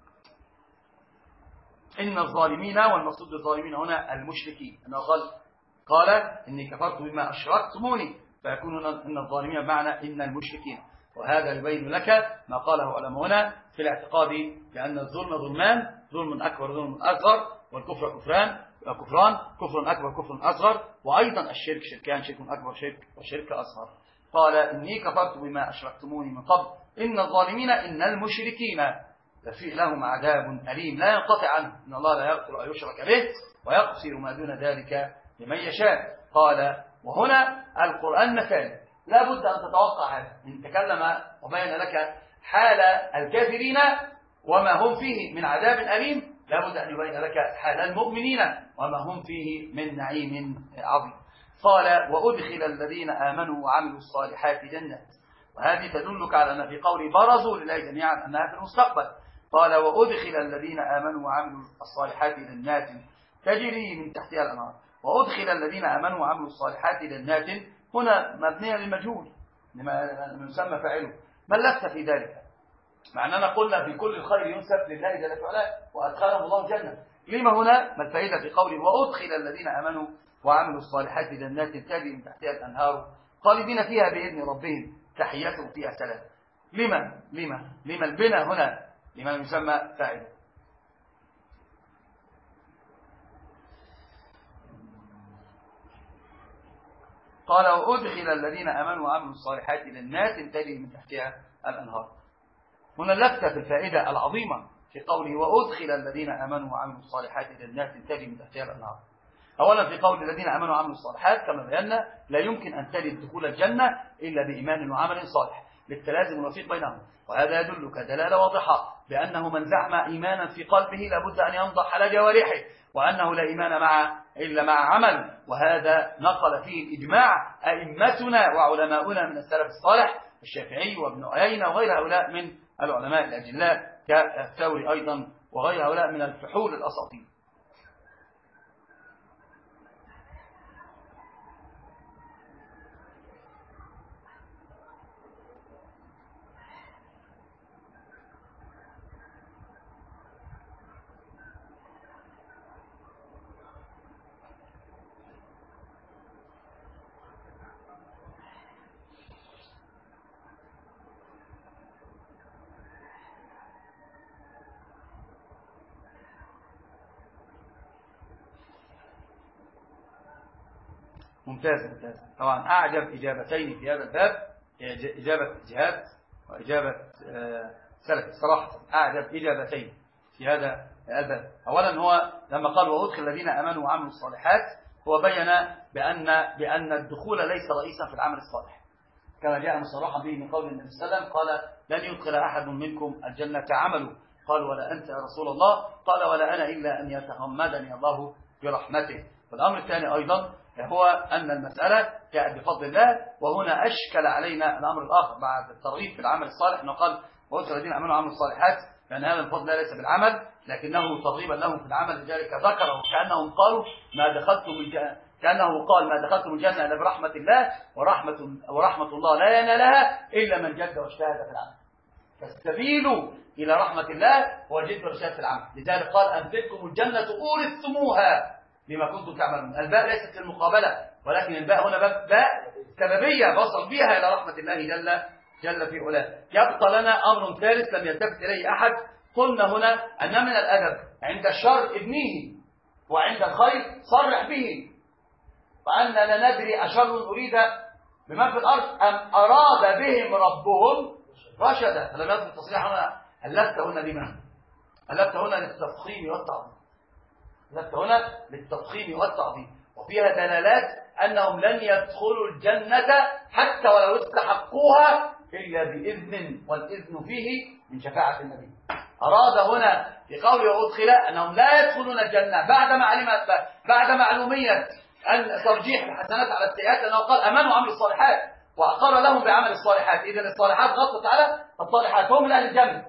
إن الظالمين، والمقصود بالظالمين هنا المشركين، أنه قال قال إني كفرت بما أشركتموني، فيكون إن الظالمين بمعنى إن المشركين. وهذا يبين لك ما قاله علماؤنا في الاعتقاد بأن الظلم ظلمان، ظلم أكبر ظلم أصغر، والكفر كفران كفران كفر أكبر كفر أصغر، وأيضا الشرك شركان، شرك أكبر شرك وشرك أصغر. قال إني كفرت بما أشركتموني من قبل إن الظالمين إن المشركين لفي لهم عذاب أليم لا ينقطع عنه، إن الله لا يغفر أن يشرك به ويغفر ما دون ذلك لمن يشاء. قال وهنا القرآن مثال، لا بد أن تتوقع هذا. إن تكلم وبين لك حال الكافرين وما هم فيه من عذاب أليم، لابد أن يبين لك حال المؤمنين وما هم فيه من نعيم عظيم. قال وأدخل الذين آمنوا وعملوا الصالحات جنات، وهذه تدلك على أن في قول برزوا لله جميعا أنها في المستقبل. قال وأدخل الذين آمنوا وعملوا الصالحات جنات تجري من تحتها الأنهار. وأدخل الذين آمنوا وعملوا الصالحات جنات هنا مبنية للمجهول لما يسمى فاعله، ما لست في ذلك، مع أننا قلنا في كل الخير ينسب لله جل وعلا وأدخلهم الله الجنة. لما هنا ما الفائدة في قوله وأدخل الذين آمنوا وعملوا الصالحات جنات تجري من تحتها الأنهار خالدين فيها بإذن ربهم تحيتهم فيها سلام. لما لما لما البناء هنا لما يسمى فاعل. قال وأدخل الذين آمنوا وعملوا الصالحات جنات تجري من تحتها الأنهار. هنا اللفتة في الفائدة العظيمة في قوله وأدخل الذين آمنوا وعملوا الصالحات جنات تجري من تحتها الأنهار. أولا في قول الذين آمنوا وعملوا الصالحات كما بينا لا يمكن أن تجد دخول الجنة إلا بإيمان وعمل صالح للتلازم الوثيق بينهم، وهذا يدلك دلالة واضحة بأنه من زعم إيمانا في قلبه لابد أن ينضح على جوارحه، وأنه لا إيمان مع إلا مع عمل، وهذا نقل فيه الإجماع أئمتنا وعلماؤنا من السلف الصالح الشافعي وابن عيينة وغير هؤلاء من العلماء الأجلاء كالثوري أيضا وغير هؤلاء من الفحول الأساطين. ممتاز ممتاز. طبعا أعجب إجابتين في هذا الباب إجابة جهاد وإجابة سلف صراحة، أعجب إجابتين في هذا الباب. أولا هو لما قال وأدخل الذين آمنوا وعملوا الصالحات هو بين بأن بأن الدخول ليس رئيسا في العمل الصالح كما جاء مصرحا به من قول النبي صلى الله عليه وسلم قال لن يدخل أحد منكم الجنة عمله، قال ولا أنت يا رسول الله؟ قال ولا أنا إلا أن يتغمدني الله برحمته. والأمر الثاني أيضا هو أن المسألة جاءت بفضل الله، وهنا أشكل علينا الأمر الآخر بعد الترغيب في العمل الصالح أنه قال وأدخل الذين آمنوا وعملوا الصالحات، لأن هذا الفضل ليس بالعمل لكنه ترغيبا لهم في العمل، لذلك ذكره كأنهم قالوا ما دخلتم الجنة، كأنه قال ما دخلتم الجنة إلا برحمة الله ورحمة, ورحمة الله لا ينالها إلا من جد واجتهد في العمل. فالسبيل إلى رحمة الله هو الجد والاجتهاد في العمل، لذلك قال أن تلكم الجنة أورثتموها بما كنتم تعملون. الباء ليست للمقابلة ولكن الباء هنا باء, باء سببية بصل بها إلى رحمة الله جل, جل في علاه. يبقى لنا أمر ثالث لم يلتفت إليه أحد، قلنا هنا أن من الأدب عند الشر ابنيه وعند الخير صرح به، وأن لا ندري أشر أريد بمن في الأرض أم أراد بهم ربهم رشدا. فلم يذكر التصريح هنا، ألفت هنا لمن؟ ألفت هنا للتفخيم والتعظيم، ألفت هنا للتفخيم والتعظيم، وفيها دلالات أنهم لن يدخلوا الجنة حتى ولو استحقوها إلا بإذن، والإذن فيه من شفاعة النبي. أراد هنا في قوله وأدخل أنهم لا يدخلون الجنة بعد معلومات بعد معلومية أن ترجيح الحسنات على السيئات، لأنه قال أمنوا وعملوا الصالحات وأقر لهم بعمل الصالحات، إذن الصالحات غطت على الصالحات، هم من أهل الجنة.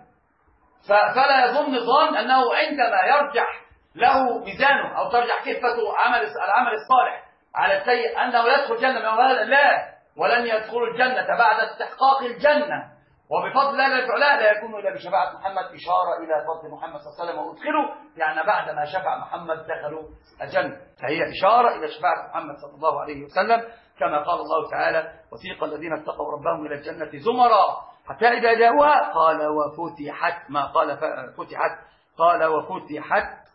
فلا يظن ظان أنه عندما يرجح له ميزانه أو ترجح كفته عمل العمل الصالح على السيء أنه يدخل الجنة من هذا، لا، ولن يدخلوا الجنة بعد استحقاق الجنة وبفضل الله جل وعلا لا يكون إلا بشفاعة محمد، إشارة إلى فضل محمد صلى الله عليه وسلم وأدخلوا، يعني بعد ما شفع محمد دخلوا الجنة، فهي إشارة إلى شفاعة محمد صلى الله عليه وسلم كما قال الله تعالى وسيق الذين اتقوا ربهم إلى الجنة زمرا حتى إذا جاءوها قال وفتحت، ما قال فتحت، قال وفتحت،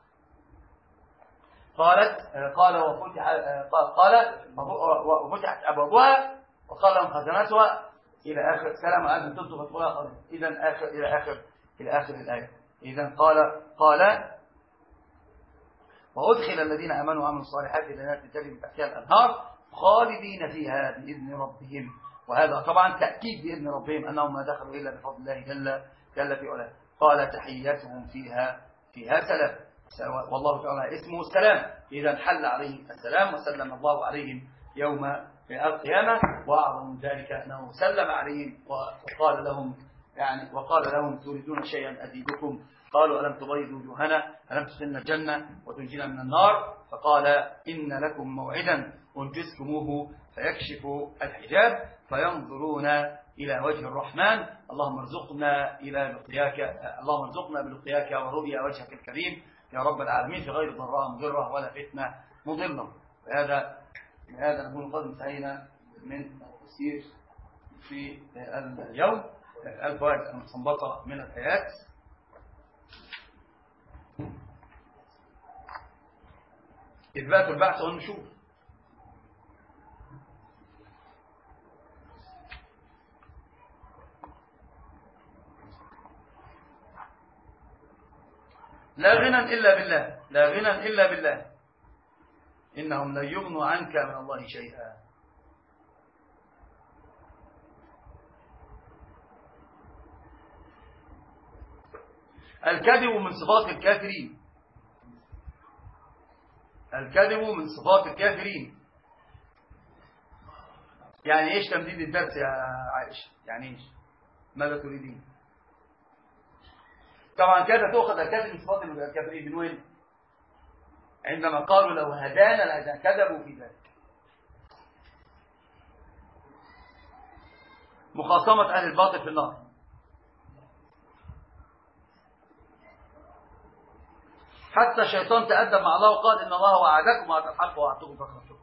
قالت قال وفتح قال وفتحت أبوابها وقال لهم خزنتها إلى آخر سلام عليكم تبتوا فادخلوها خالدين. إذا آخر إلى آخر إلى آخر الآية. إذا قال قال وأدخل الذين آمنوا وعملوا الصالحات جنات تجري من تحتها الأنهار خالدين فيها بإذن ربهم، وهذا طبعا تأكيد بإذن ربهم أنهم ما دخلوا إلا بفضل الله جل جل في علاه. قال تحيتهم فيها فيها سلام. والله تعالى اسمه السلام، إذا حل عليهم السلام وسلم الله عليهم يوم القيامة. وأعظم من ذلك أنه سلم عليهم وقال لهم يعني وقال لهم تريدون شيئا أزيدكم؟ قالوا ألم تبيض وجوهنا، ألم تدخلنا الجنة وتنجينا من النار؟ فقال إن لكم موعدا أنجزتموه فيكشف الحجاب فينظرون إلى وجه الرحمن. اللهم ارزقنا إلى لقياك اللهم ارزقنا بلقياك ورؤيا وجهك الكريم يا رب العالمين في غير ضراء مضرة ولا فتنة مضلة. بهذا بهذا نكون قد انتهينا من التفسير في اليوم. الفوائد المستنبطة من الآيات: إثبات البعث والنشور، لا غنى إلا بالله، لا غنى إلا بالله، إنهم لن يغنوا عنك من الله شيئا. الكذب من صفات الكافرين، الكذب من صفات الكافرين. يعني إيش تمديد الدرس يا عائشة؟ يعني إيش؟ ماذا تريدين؟ طبعا كذا تأخذ الكذب من صفات الكافرين من وين؟ عندما قالوا لو هدانا لهدانا، كذبوا في ذلك. مخاصمة أهل الباطل في النار. حتى الشيطان تأدب مع الله وقال إن الله وعدكم وعد الحق ووعدتكم فأخلفتكم.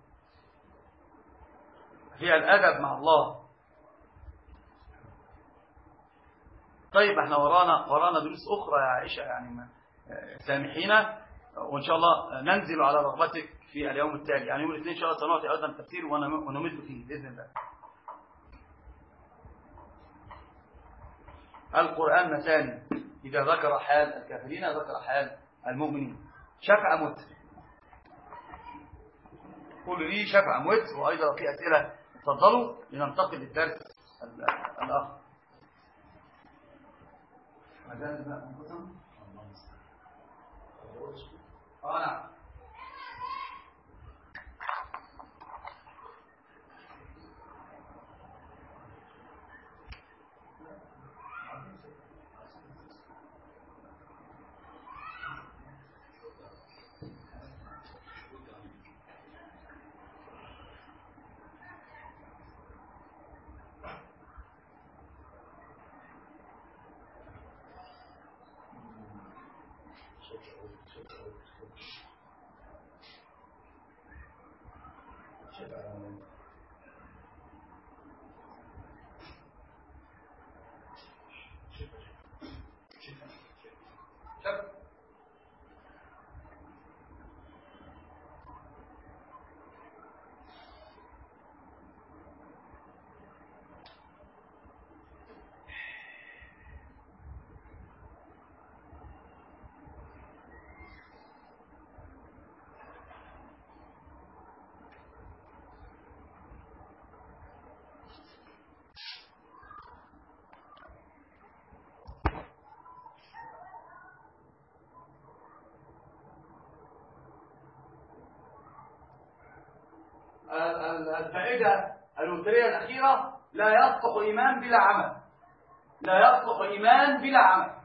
فيها الأدب مع الله. طيب احنا ورانا ورانا دروس أخرى يا عائشة، يعني سامحينا، وإن شاء الله ننزل على رغبتك في اليوم التالي، يعني يوم الاثنين إن شاء الله سنعطي أيضا التفسير ونمد فيه بإذن الله. القرآن مثاني، إذا ذكر حال الكافرين ذكر حال المؤمنين. شفع مت، قولوا لي شفع مت. وأيضا في أسئلة، تفضلوا لننتقل للدرس الآخر. آه نعم. الفائدة الوترية الأخيرة: لا يصلح إيمان بلا عمل، لا يصلح إيمان بلا عمل.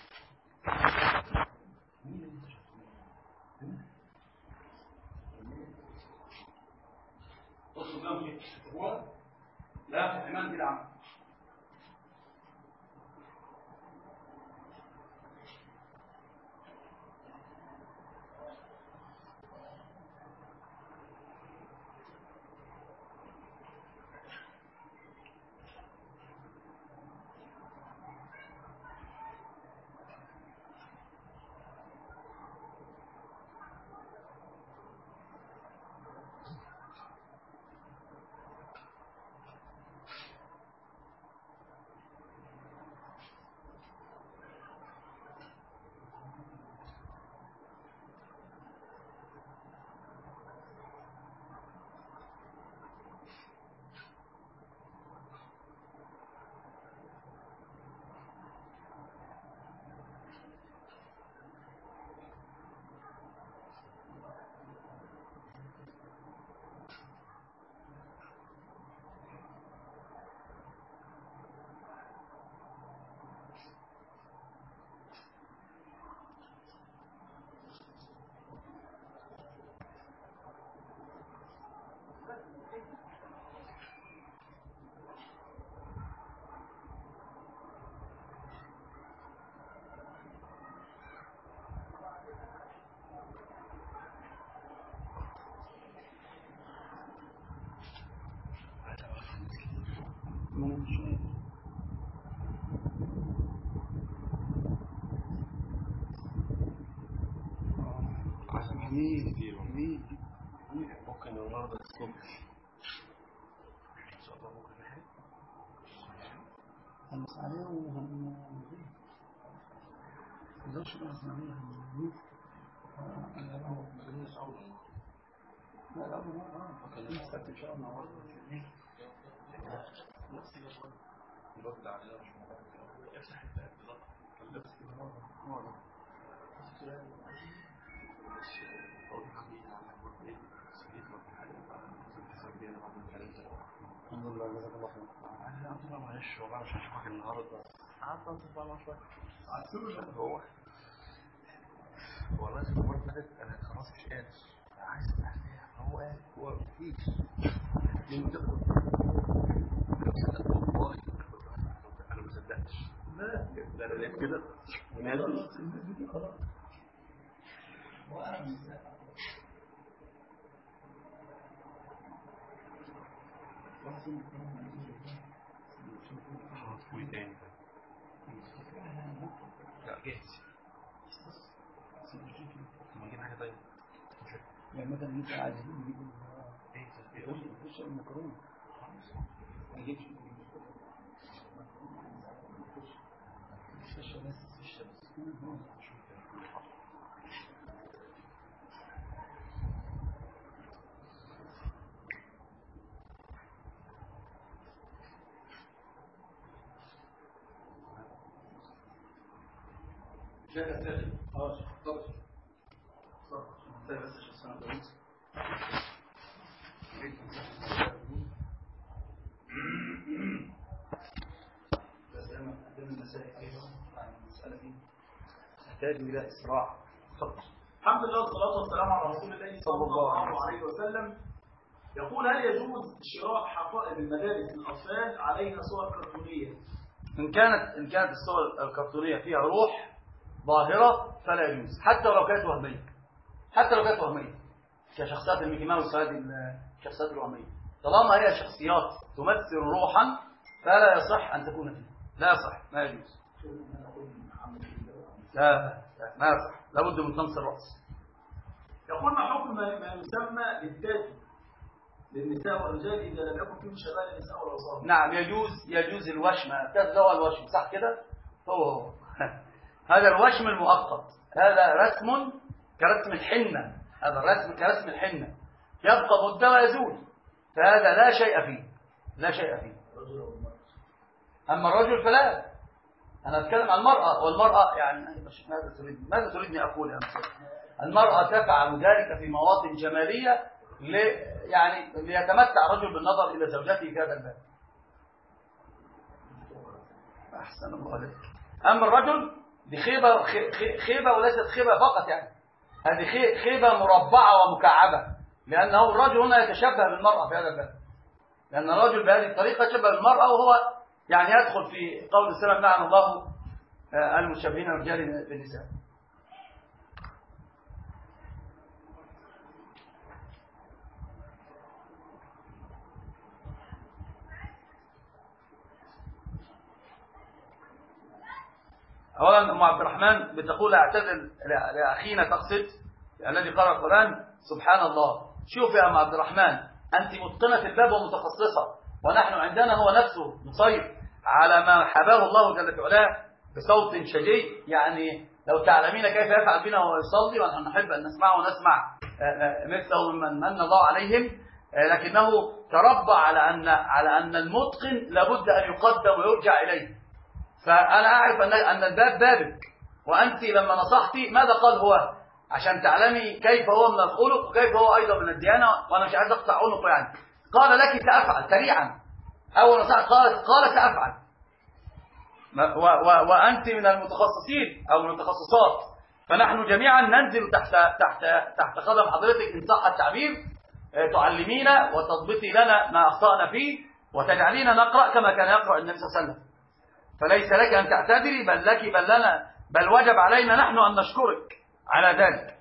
لا يصلح إيمان بلا عمل. ممكن النهارده الصبح ان شاء الله ممكن نحل هنس عليه وهم مقدرش نقص عليه هم انا هو مقدرش اول لا لا اه لسه ان شاء الله نفسي بشرب الوقت علينا مش مهم افتح الباب بالظبط هو ده الحمد لله جزاك الله خير. انا معلش والله مش هشوفك النهارده قعدت انت بقى شويه عسول هو والله المره اللي فاتت انا خلاص مش قادر عايز ارتاح هو قاعد هو مفيش من تقول والله انا ما صدقتش لا ده انا لقيت كده ونازل خلاص وانا وين تاني لا جاهز نجيب حاجه طيب يعني مثلا انت عايزين نجيب ايه يقول لي مفيش المكرونه ما يجيبش مفيش بس مفيش بس شايف السجن اه طب صح طيب بس عشان السنه دول بس لما قدم المسائل ايضا عن المساله دي تحتاج الى اسراع. تفضل. الحمد لله والصلاه والسلام على رسول الله صلى الله عليه وسلم. يقول هل يجوز شراء حقائب الملابس للاطفال عليها صور كرتونيه؟ ان كانت ان كانت الصور الكرتونيه فيها روح ظاهرة فلا يجوز حتى لو كانت وهمية حتى لو كانت وهمية كشخصيات الميكي ماوس هذه الشخصيات الوهمية طالما هي شخصيات تمثل روحا فلا يصح أن تكون فيها لا يصح ما يجوز لا لا ما يصح لابد من طمس الرأس. يقول ما حكم ما يسمى بالتاتو للنساء والرجال إذا لم يكن فيه شباب النساء والأصابع؟ نعم يجوز يجوز الوشم التاتو هو الوشم صح كده هو هو هذا الوشم المؤقت هذا رسم كرسم الحنة هذا الرسم كرسم الحنة يبقى مدة ويزول فهذا لا شيء فيه لا شيء فيه. أما الرجل فلا أنا أتكلم عن المرأة والمرأة يعني ماذا تريد ماذا تريدني أقول يا أمثال المرأة تفعل ذلك في مواطن جمالية لي يعني ليتمتع الرجل بالنظر إلى زوجته في هذا الباب. أحسن الله عليك. أما الرجل دي خيبة خيبة وليست خيبة فقط يعني هذه خيبة مربعة ومكعبة لأنه الرجل هنا يتشبه بالمرأة في هذا الباب لأن الرجل بهذه الطريقة يتشبه بالمرأة وهو يعني يدخل في قول السلام لعن الله المتشبهين الرجال بالنساء. أولا أم عبد الرحمن بتقول اعتذر لأخينا تقصد الذي قرأ القرآن سبحان الله. شوف يا أم عبد الرحمن أنت متقنة الباب ومتخصصة ونحن عندنا هو نفسه نصير على ما حباه الله جل وعلا بصوت شجي يعني لو تعلمين كيف يفعل بنا وهو يصلي ونحن نحب أن نسمعه ونسمع مثله ممن من الله عليهم لكنه تربى على أن على أن المتقن لابد أن يقدم ويرجع إليه. فأنا أعرف أن أن الباب بابك وأنت لما نصحتي ماذا قال هو عشان تعلمي كيف هو من الخلق وكيف هو أيضا من الديانة وأنا مش عايز أقطع عنقه يعني. قال لك سأفعل سريعا أول نصيحة قال قال سأفعل و و وأنت من المتخصصين أو من المتخصصات فنحن جميعا ننزل تحت تحت تحت قدم حضرتك إن صح التعبير تعلمينا وتضبطي لنا ما أخطأنا فيه وتجعلينا نقرأ كما كان يقرأ النبي صلى الله عليه وسلم. فليس لك أن تعتذري، بل لك بل لنا بل وجب علينا نحن أن نشكرك على ذلك.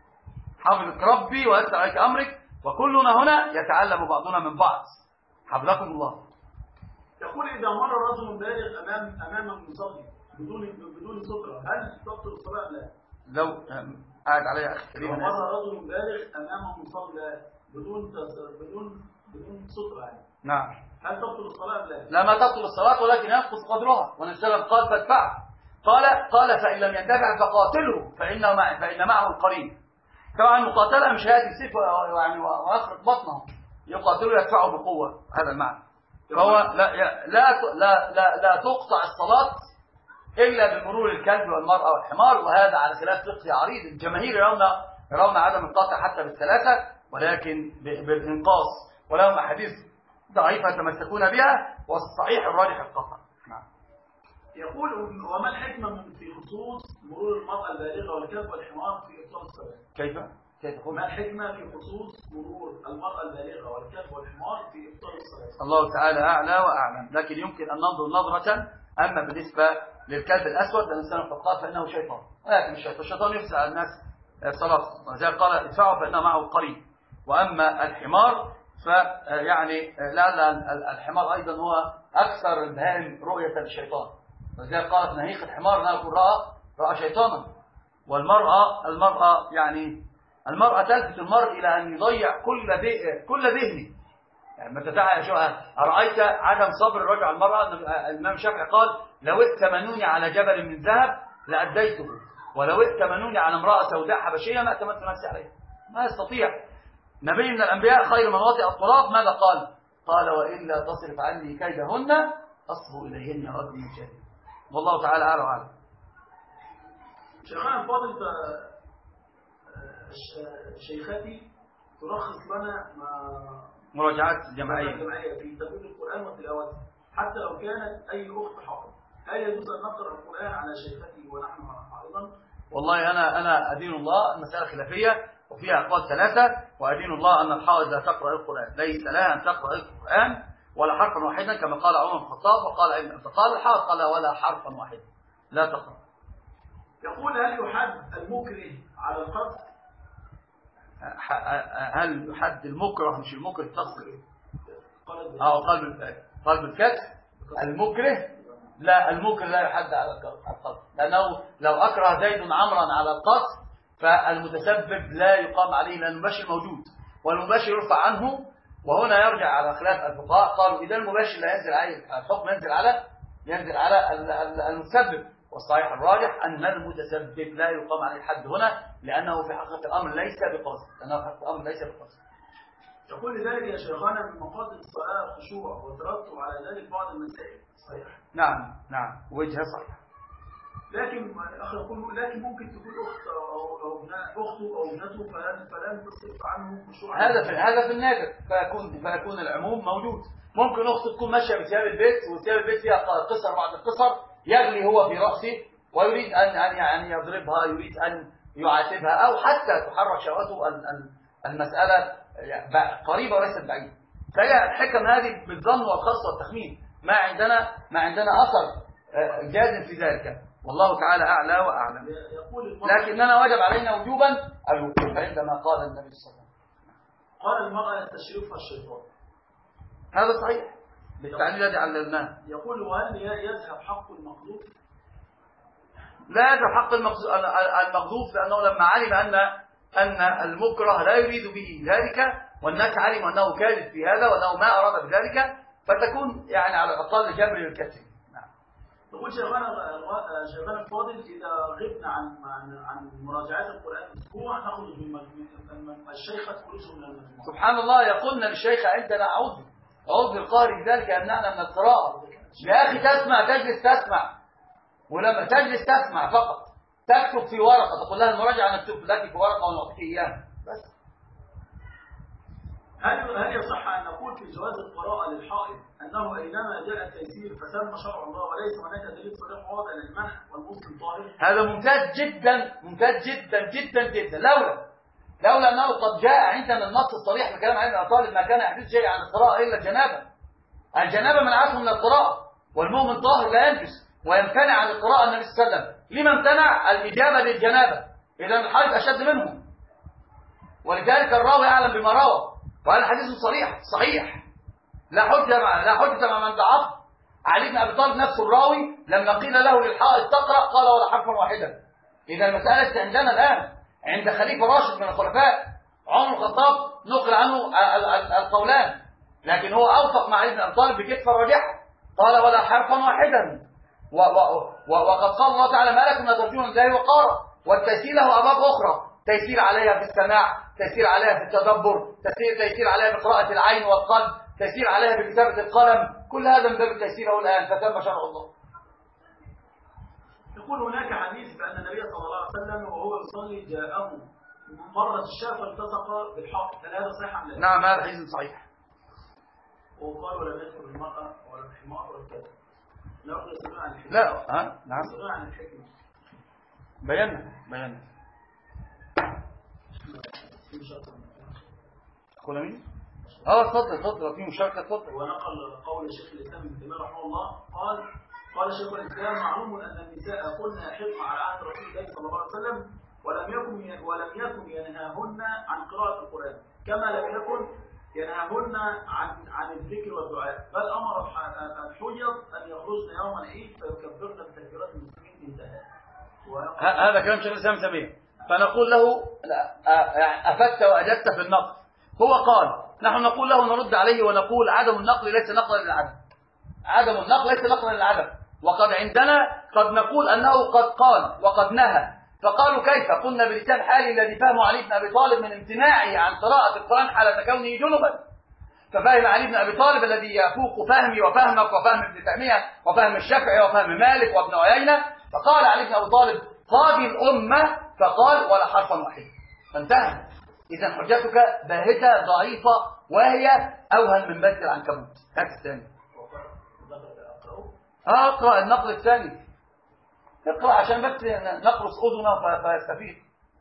حفظك ربي ويسر عليك أمرك، وكلنا هنا يتعلم بعضنا من بعض. حفظكم الله. يقول إذا مر رجل بالغ أمام أمام المصلي بدون بدون سترة هل تبطل الصلاة؟ لا. لو قاعد عليها أخي إذا مر رجل بالغ أمام المصلي بدون بدون بدون سترة يعني. نعم. هل تبطل الصلاة؟ لا. لا، ما تبطل الصلاة ولكن ينقص قدرها، ونسأل قال فادفعه. قال قال فإن لم يندفع فقاتله فإنه مع فإن معه القرين. طبعا المقاتلة مش هذه السيف يعني ويخرق بطنه، يقاتله يدفعه بقوة، هذا المعنى. فهو لا لا لا لا, لا تقطع الصلاة إلا بمرور الكلب والمرأة والحمار، وهذا على خلاف فقهي عريض. الجماهير يرون يرون عدم القطع حتى بالثلاثة، ولكن بالإنقاص، ولهم أحاديث ضعيفة يتمسكون بها، والصحيح الراجح القطع. نعم. يقول وما الحكمة في خصوص مرور المرأة البالغة والكلب والحمار في إبطال الصلاة؟ كيف؟ كيف ما الحكمة في خصوص مرور المرأة البالغة والكلب والحمار في إبطال الصلاة؟ الله تعالى أعلى وأعلم، لكن يمكن أن ننظر نظرة. أما بالنسبة للكلب الأسود فالإنسان فقط فإنه شيطان، ولكن الشيطان الشيطان يفسد على الناس الصلاة، ولذلك قال ادفعوا فإنه معه القرين. وأما الحمار فيعني لعل الحمار أيضا هو أكثر البهائم رؤية للشيطان، ولذلك قالت نهيق الحمار أنه يكون رأى رأى شيطانا. والمرأة المرأة يعني المرأة تلفت المرء إلى أن يضيع كل كل ذهنه. يعني ما تتعى شو أرأيت عدم صبر الرجل على المرأة؟ الإمام الشافعي قال لو ائتمنوني على جبل من ذهب لأديته، ولو ائتمنوني على امرأة سوداء حبشية ما ائتمنت نفسي عليها. ما يستطيع. نبي من الأنبياء خير من واطئ التراب ماذا قال؟ قال وإلا تصرف عني كيدهن أصب إليهن وأكن من شهد. والله تعالى أعلى وأعلم. شيخنا الفاضل شيختي ترخص لنا مراجعات جماعية في تدوين القرآن وتلاوته حتى لو كانت أي أخت حافظ، هل يجوز أن نقرأ القرآن على شيختي ونحن أيضا؟ والله أنا أنا أدين الله المسألة خلافية وفيها أقوال ثلاثة، وأدين الله أن الحائض لا تقرأ القرآن، ليس لها أن تقرأ القرآن ولا حرفا واحدا كما قال عمر بن الخطاب وقال فقال الحائض قال ولا حرفا واحدا لا تقرأ. يقول هل يحد المكره على القذف؟ هل يحد المكره مش المكره تصل اه قلب قلب الكتف المكره؟ لا، المكره لا يحد على القذف، لانه لو اكره زيد عمرا على القذف فالمتسبب لا يقام عليه لان المباشر موجود والمباشر يرفع عنه. وهنا يرجع على خلاف الفقهاء، قالوا اذا المباشر لا ينزل عليه الحكم ينزل على ينزل على المتسبب، والصحيح الراجح أن المتسبب لا يقام عليه الحد هنا لأنه في حقيقة الأمر ليس بقصد، لأنه في حقيقة الأمر ليس بقصد. يقول لذلك يا شيخنا من مقاصد الصلاة الخشوع وترتب على ذلك بعض المسائل صحيح. نعم نعم وجهه صحيح. لكن أخي يقول لكن ممكن تكون أخت أو أو أخته أو ابنته فلن فلن تصرف عنه خشوع. هذا في هذا في النادر فيكون فيكون العموم موجود. ممكن أخته تكون ماشية بثياب البيت وثياب البيت فيها قصر بعد القصر، يغلي هو في رأسه ويريد أن أن يعني يضربها، يريد أن يعاتبها، أو حتى تحرك شهوته. المسألة قريبة وليست بعيدة. فهي الحكم هذه بالظن والخص والتخمين، ما عندنا ما عندنا أثر جازم في ذلك، والله تعالى أعلى وأعلم. لكننا وجب علينا وجوبا الوقوف عندما قال النبي صلى الله عليه وسلم قال المرأة يستشرفها الشيطان. هذا صحيح بالتعليل الذي عللناه. يقول وهل يذهب حق المقذوف؟ لا يذهب حق المقذوف، لأنه لما علم أن أن المكره لا يريد به ذلك، والناس علموا أنه كاذب في هذا وأنه ما أراد بذلك، فتكون يعني على الأقل جبر للكسر. نعم. يقول شيخنا شيخنا الفاضل إذا غبنا عن عن عن مراجعات القرآن أسبوع نخرج من الشيخة تخرج من المجموعة. سبحان الله، يقولنا للشيخ عندنا أعوذ أعوذ بالقهر بذلك يمنعنا من القراءة. يا أخي تسمع تجلس تسمع، ولما تجلس تسمع فقط، تكتب في ورقة تقول لها المراجعة نكتب لك في ورقة ونعطيك إياها بس. هل هل يصح أن نقول في جواز القراءة للحائض أنه أينما جاء التيسير فسمى شرع الله وليس هناك دليل صريح واضح للمنع والمسلم طاهر؟ هذا ممتاز جدا ممتاز جدا جدا جدا، لولا لولا أنه قد جاء عندنا النص الصريح من كلام علي بن أبي طالب ما كان يحدث شيء عن القراءة إلا الجنابة. الجنابة منعته من القراءة، والمؤمن طاهر لا ينجس ويمتنع عن القراءة. النبي صلى الله عليه وسلم لما امتنع؟ الإجابة للجنابة، إذا الحائض أشد منه، ولذلك الراوي أعلم بما روى، وهذا حديث صريح صحيح لا حجة مع لا حجة مع من ضعف. علي بن أبي طالب نفسه الراوي لما قيل له للحائض تقرأ قال ولا حرفا واحدا. إذا المسألة عندنا الآن عند خليفة راشد من الخلفاء عمر الخطاب نقل عنه القولان، لكن هو أوفق مع علي بن أبي طالب بكتف الرجحة، قال ولا حرفا واحدا. وقد قال الله تعالى ما لكم لا ترجون الله وقارا، والتيسير له أبواب أخرى، تيسير عليها في السماع، تيسير عليها في التدبر، تيسير تيسير عليها بقراءة العين والقلب، تيسير عليها بكتابة القلم، كل هذا من باب التيسير له الآن فتم شرع الله. يقول هناك حديث بأن النبي صلى الله عليه وسلم وهو يصلي جاءه مرة الشاة فالتصق بالحق، هل هذا صحيح أم لا؟ نعم هذا حديث صحيح. وقال ولم يذكر المرأة ولا الحمار ولا الكذب. لا يسألون عن الحكمة. لا ها نعم. يسألون عن الحكمة. بينا بينا. قول مين؟ اه اتفضل اتفضل في مشاركة اتفضل. ونقل قول شيخ الإسلام ابن تيمية رحمه الله قال قال شيخ الإسلام معلوم أن النساء قلن حكمة على عهد رسول الله صلى الله عليه وسلم ولم يكن ولم يكن ينهاهن عن قراءة القرآن كما لم يكن ينهاهن عن عن الذكر والدعاء، بل أمر الحجر أن يخرجن يوم العيد فيكبرن بتكبيرات المسلمين انتهى. هذا كلام شيخ الإسلام سميه، فنقول له أفدت وأجبت في النقل. هو قال نحن نقول له نرد عليه ونقول عدم النقل ليس نقلا للعدم، عدم النقل ليس نقلا للعدم، وقد عندنا قد نقول أنه قد قال وقد نهى، فقالوا كيف؟ قلنا بلسان حالي الذي فهمه علي بن أبي طالب من امتناعه عن قراءة القرآن حالة كونه جنبا، ففهم علي بن أبي طالب الذي يفوق فهمي وفهمك وفهم ابن تيمية وفهم الشافعي وفهم مالك وابن عيينة، فقال علي بن أبي طالب قاضي الأمة فقال ولا حرفا واحدا فانتهى. إذا حجتك باهتة ضعيفة وهي أوهن من بيت العنكبوت. هات الثاني. آه اقرأ النقل الثاني، اقرأ عشان بس نقرص أذنه فيستفيد.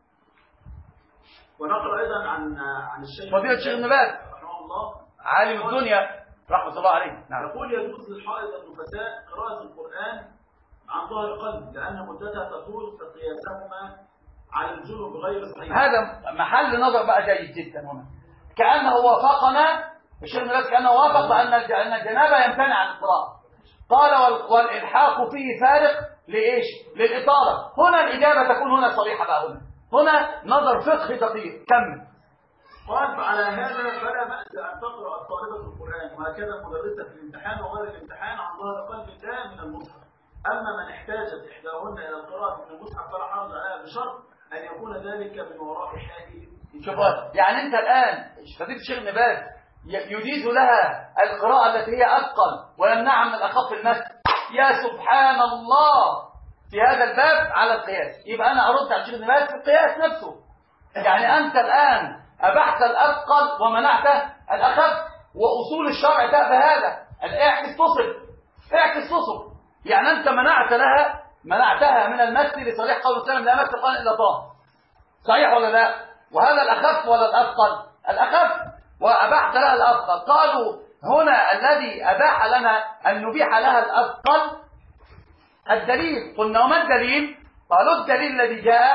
ونقرأ أيضا عن عن الشيخ فضيلة الشيخ ابن باز رحمه الله عالم الدنيا رحمة الله عليه. نعم. يقول يجوز للحائض النفساء قراءة القرآن عن ظهر قلب لأن مدتها تطول فقياسهما على الجنوب غير صحيح. هذا محل نظر بقى جيد جدا هنا، كأنه وافقنا الشيخ ابن باز كأنه وافق بأن أن الجنابة يمتنع عن القراءة، قال والإلحاق فيه فارق لإيش؟ للإطالة. هنا الإجابة تكون هنا صريحة بقى، هنا هنا نظر فقهي دقيق. كمل. قال فعلى هذا فلا بأس أن تقرأ الطالبة القرآن وهكذا المدرسة في الامتحان وغير الامتحان عن ظهر قلب الله من المصحف. أما من احتاجت إحداهن إلى القراءة من المصحف فلا حرج عليها بشرط أن يكون ذلك من وراء حائل. شوف يعني أنت الآن فضيلة الشيخ ابن باز يجيز لها القراءة التي هي أثقل ويمنعها من الأخف المس. يا سبحان الله في هذا الباب على القياس. يبقى أنا أرد على الشيخ ابن باز في القياس نفسه. يعني أنت الآن أبحت الأثقل ومنعت الأخف، وأصول الشرع تأبى هذا. اعكس تصل اعكس تصل يعني أنت منعت لها منعتها من المس لصريح قول السلام لا مس القرآن إلا طاهر، صحيح ولا لا؟ وهذا الأخف ولا الأثقل؟ الأخف، وأبحت لها الأثقل. قالوا هنا الذي أباح لنا أن نبيح لها الأثقل الدليل. قلنا وما الدليل؟ قالوا الدليل الذي جاء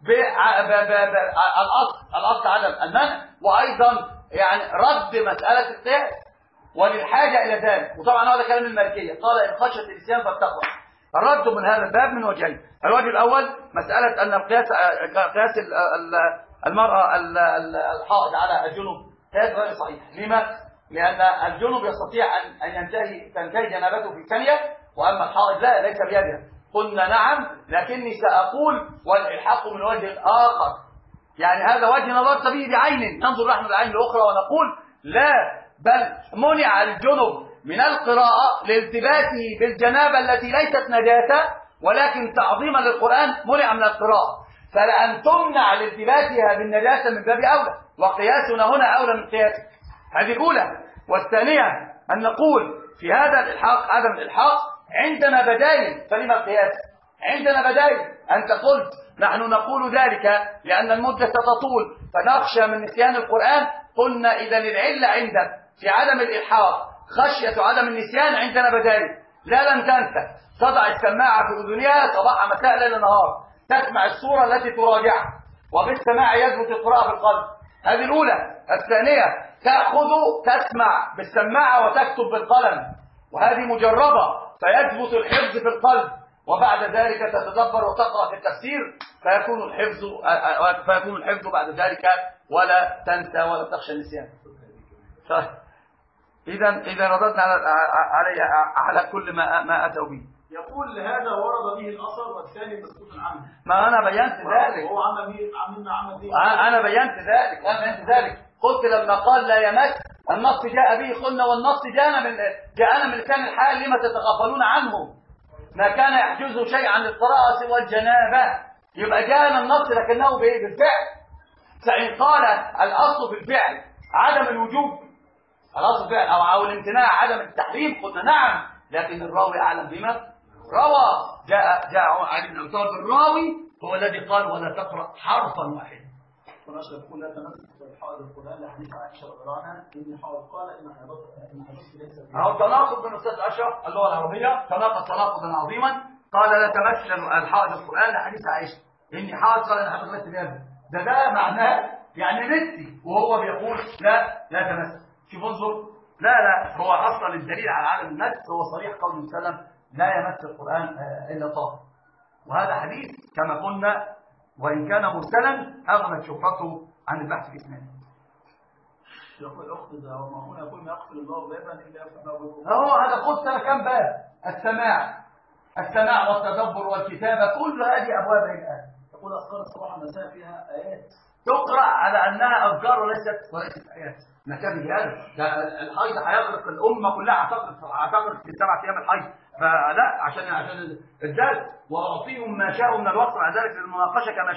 بالأصل الأصل عدم المنع، وأيضا يعني رد مسألة القياس وللحاجة إلى ذلك. وطبعا هذا كلام المالكية، قال إن خشيت الإسلام فاتقوا. الرد من هذا الباب من وجهين. الوجه الأول مسألة أن القياس قياس المرأة الحائض على الجنوب قياس غير صحيح. لما؟ لأن الجنوب يستطيع أن ينتهي تنتهي جنابته في ثانية، وأما الحائض لا، ليس بيدها. قلنا نعم، لكني سأقول والإلحاق من وجه آخر. يعني هذا وجه نظرت به بعين، ننظر نحن العين الأخرى ونقول لا، بل منع الجنب من القراءة لالتباسه بالجنابة التي ليست نجاسة ولكن تعظيما للقرآن منع من القراءة، فلأن تمنع لالتباسها بالنجاسة من باب أولى، وقياسنا هنا أولى من قياسك. هذه الأولى. والثانية أن نقول في هذا الإلحاق عدم الإلحاق عندنا بدائل، فلما القياس؟ عندنا بدائل. أنت قلت نحن نقول ذلك لأن المدة ستطول فنخشى من نسيان القرآن. قلنا إذا العلة عندك في عدم الإلحاق خشية عدم النسيان، عندنا بدائل. لا لن تنسى، تضع السماعة في أذنها صباح مساء ليل نهار، تسمع السورة التي تراجعها، وبالسماع يثبت القراءة في القلب. هذه الأولى. الثانية، تأخذ تسمع بالسماعة وتكتب بالقلم، وهذه مجربة فيثبت الحفظ في القلب، وبعد ذلك تتدبر وتقرأ في التفسير فيكون الحفظ فيكون الحفظ بعد ذلك ولا تنسى ولا تخشى النسيان. إذا إذا رددنا على على على كل ما ما أتوا به. يقول هذا ورد به الأثر والثاني مسكوت عنه. ما أنا بينت ذلك. هو عمل به عملنا عمل به. أنا بينت ذلك. أنا بينت ذلك. قلت لما قال لا يمس النص جاء به، قلنا والنص جاءنا من جاءنا من لسان الحال لما تتغافلون عنه. ما كان يحجزه شيء عن القراءة سوى الجنابة. يبقى جاءنا النص لكنه بالفعل. فإن قال الأصل في الفعل عدم الوجوب، الأصل في أو أو الامتناع عدم التحريم، قلنا نعم، لكن الراوي أعلم بما روى. جاء جاء علي بن أبي طالب الراوي هو الذي قال ولا تقرأ حرفا واحدا. ونشهد يقول لا تمسك بالحائض القرآن لحديث عائشة رضي الله عنها إن حائض قال إن حائض ليس. أهو تناقض من أستاذ أشرف اللغة العربية، تناقض تناقضا عظيما. قال لا تمثل الحائض القرآن لحديث عائشة إني حائض قال إن حائض ليس بيده. ده ده معناه يعني نسي وهو بيقول لا لا تمثل. شوف انظر، لا لا هو أصلا الدليل على عدم المس هو صريح قول النبي صلى الله عليه وسلم لا يمس القرآن إلا طاهر. وهذا حديث كما قلنا وإن كان مرسلا أغنت شهرته عن البحث في إسناده. يقول الأخت ده وما هنا يقول ما يقفل الله بابا إلا يفتح له. هو هذا قلت أنا كم باب؟ السماع السماع والتدبر والكتابة كل هذه أبواب الآن. يقول أذكار الصباح والمساء فيها آيات تقرأ على أنها أذكار وليست وليست آيات. مكان هذا ده الحيض هيغرق الأمة كلها، هتغرق هتغرق في السبع أيام الحيض. فلا عشان عشان الدرس وأعطيهم ما شاءوا من الوقت بعد ذلك للمناقشة كما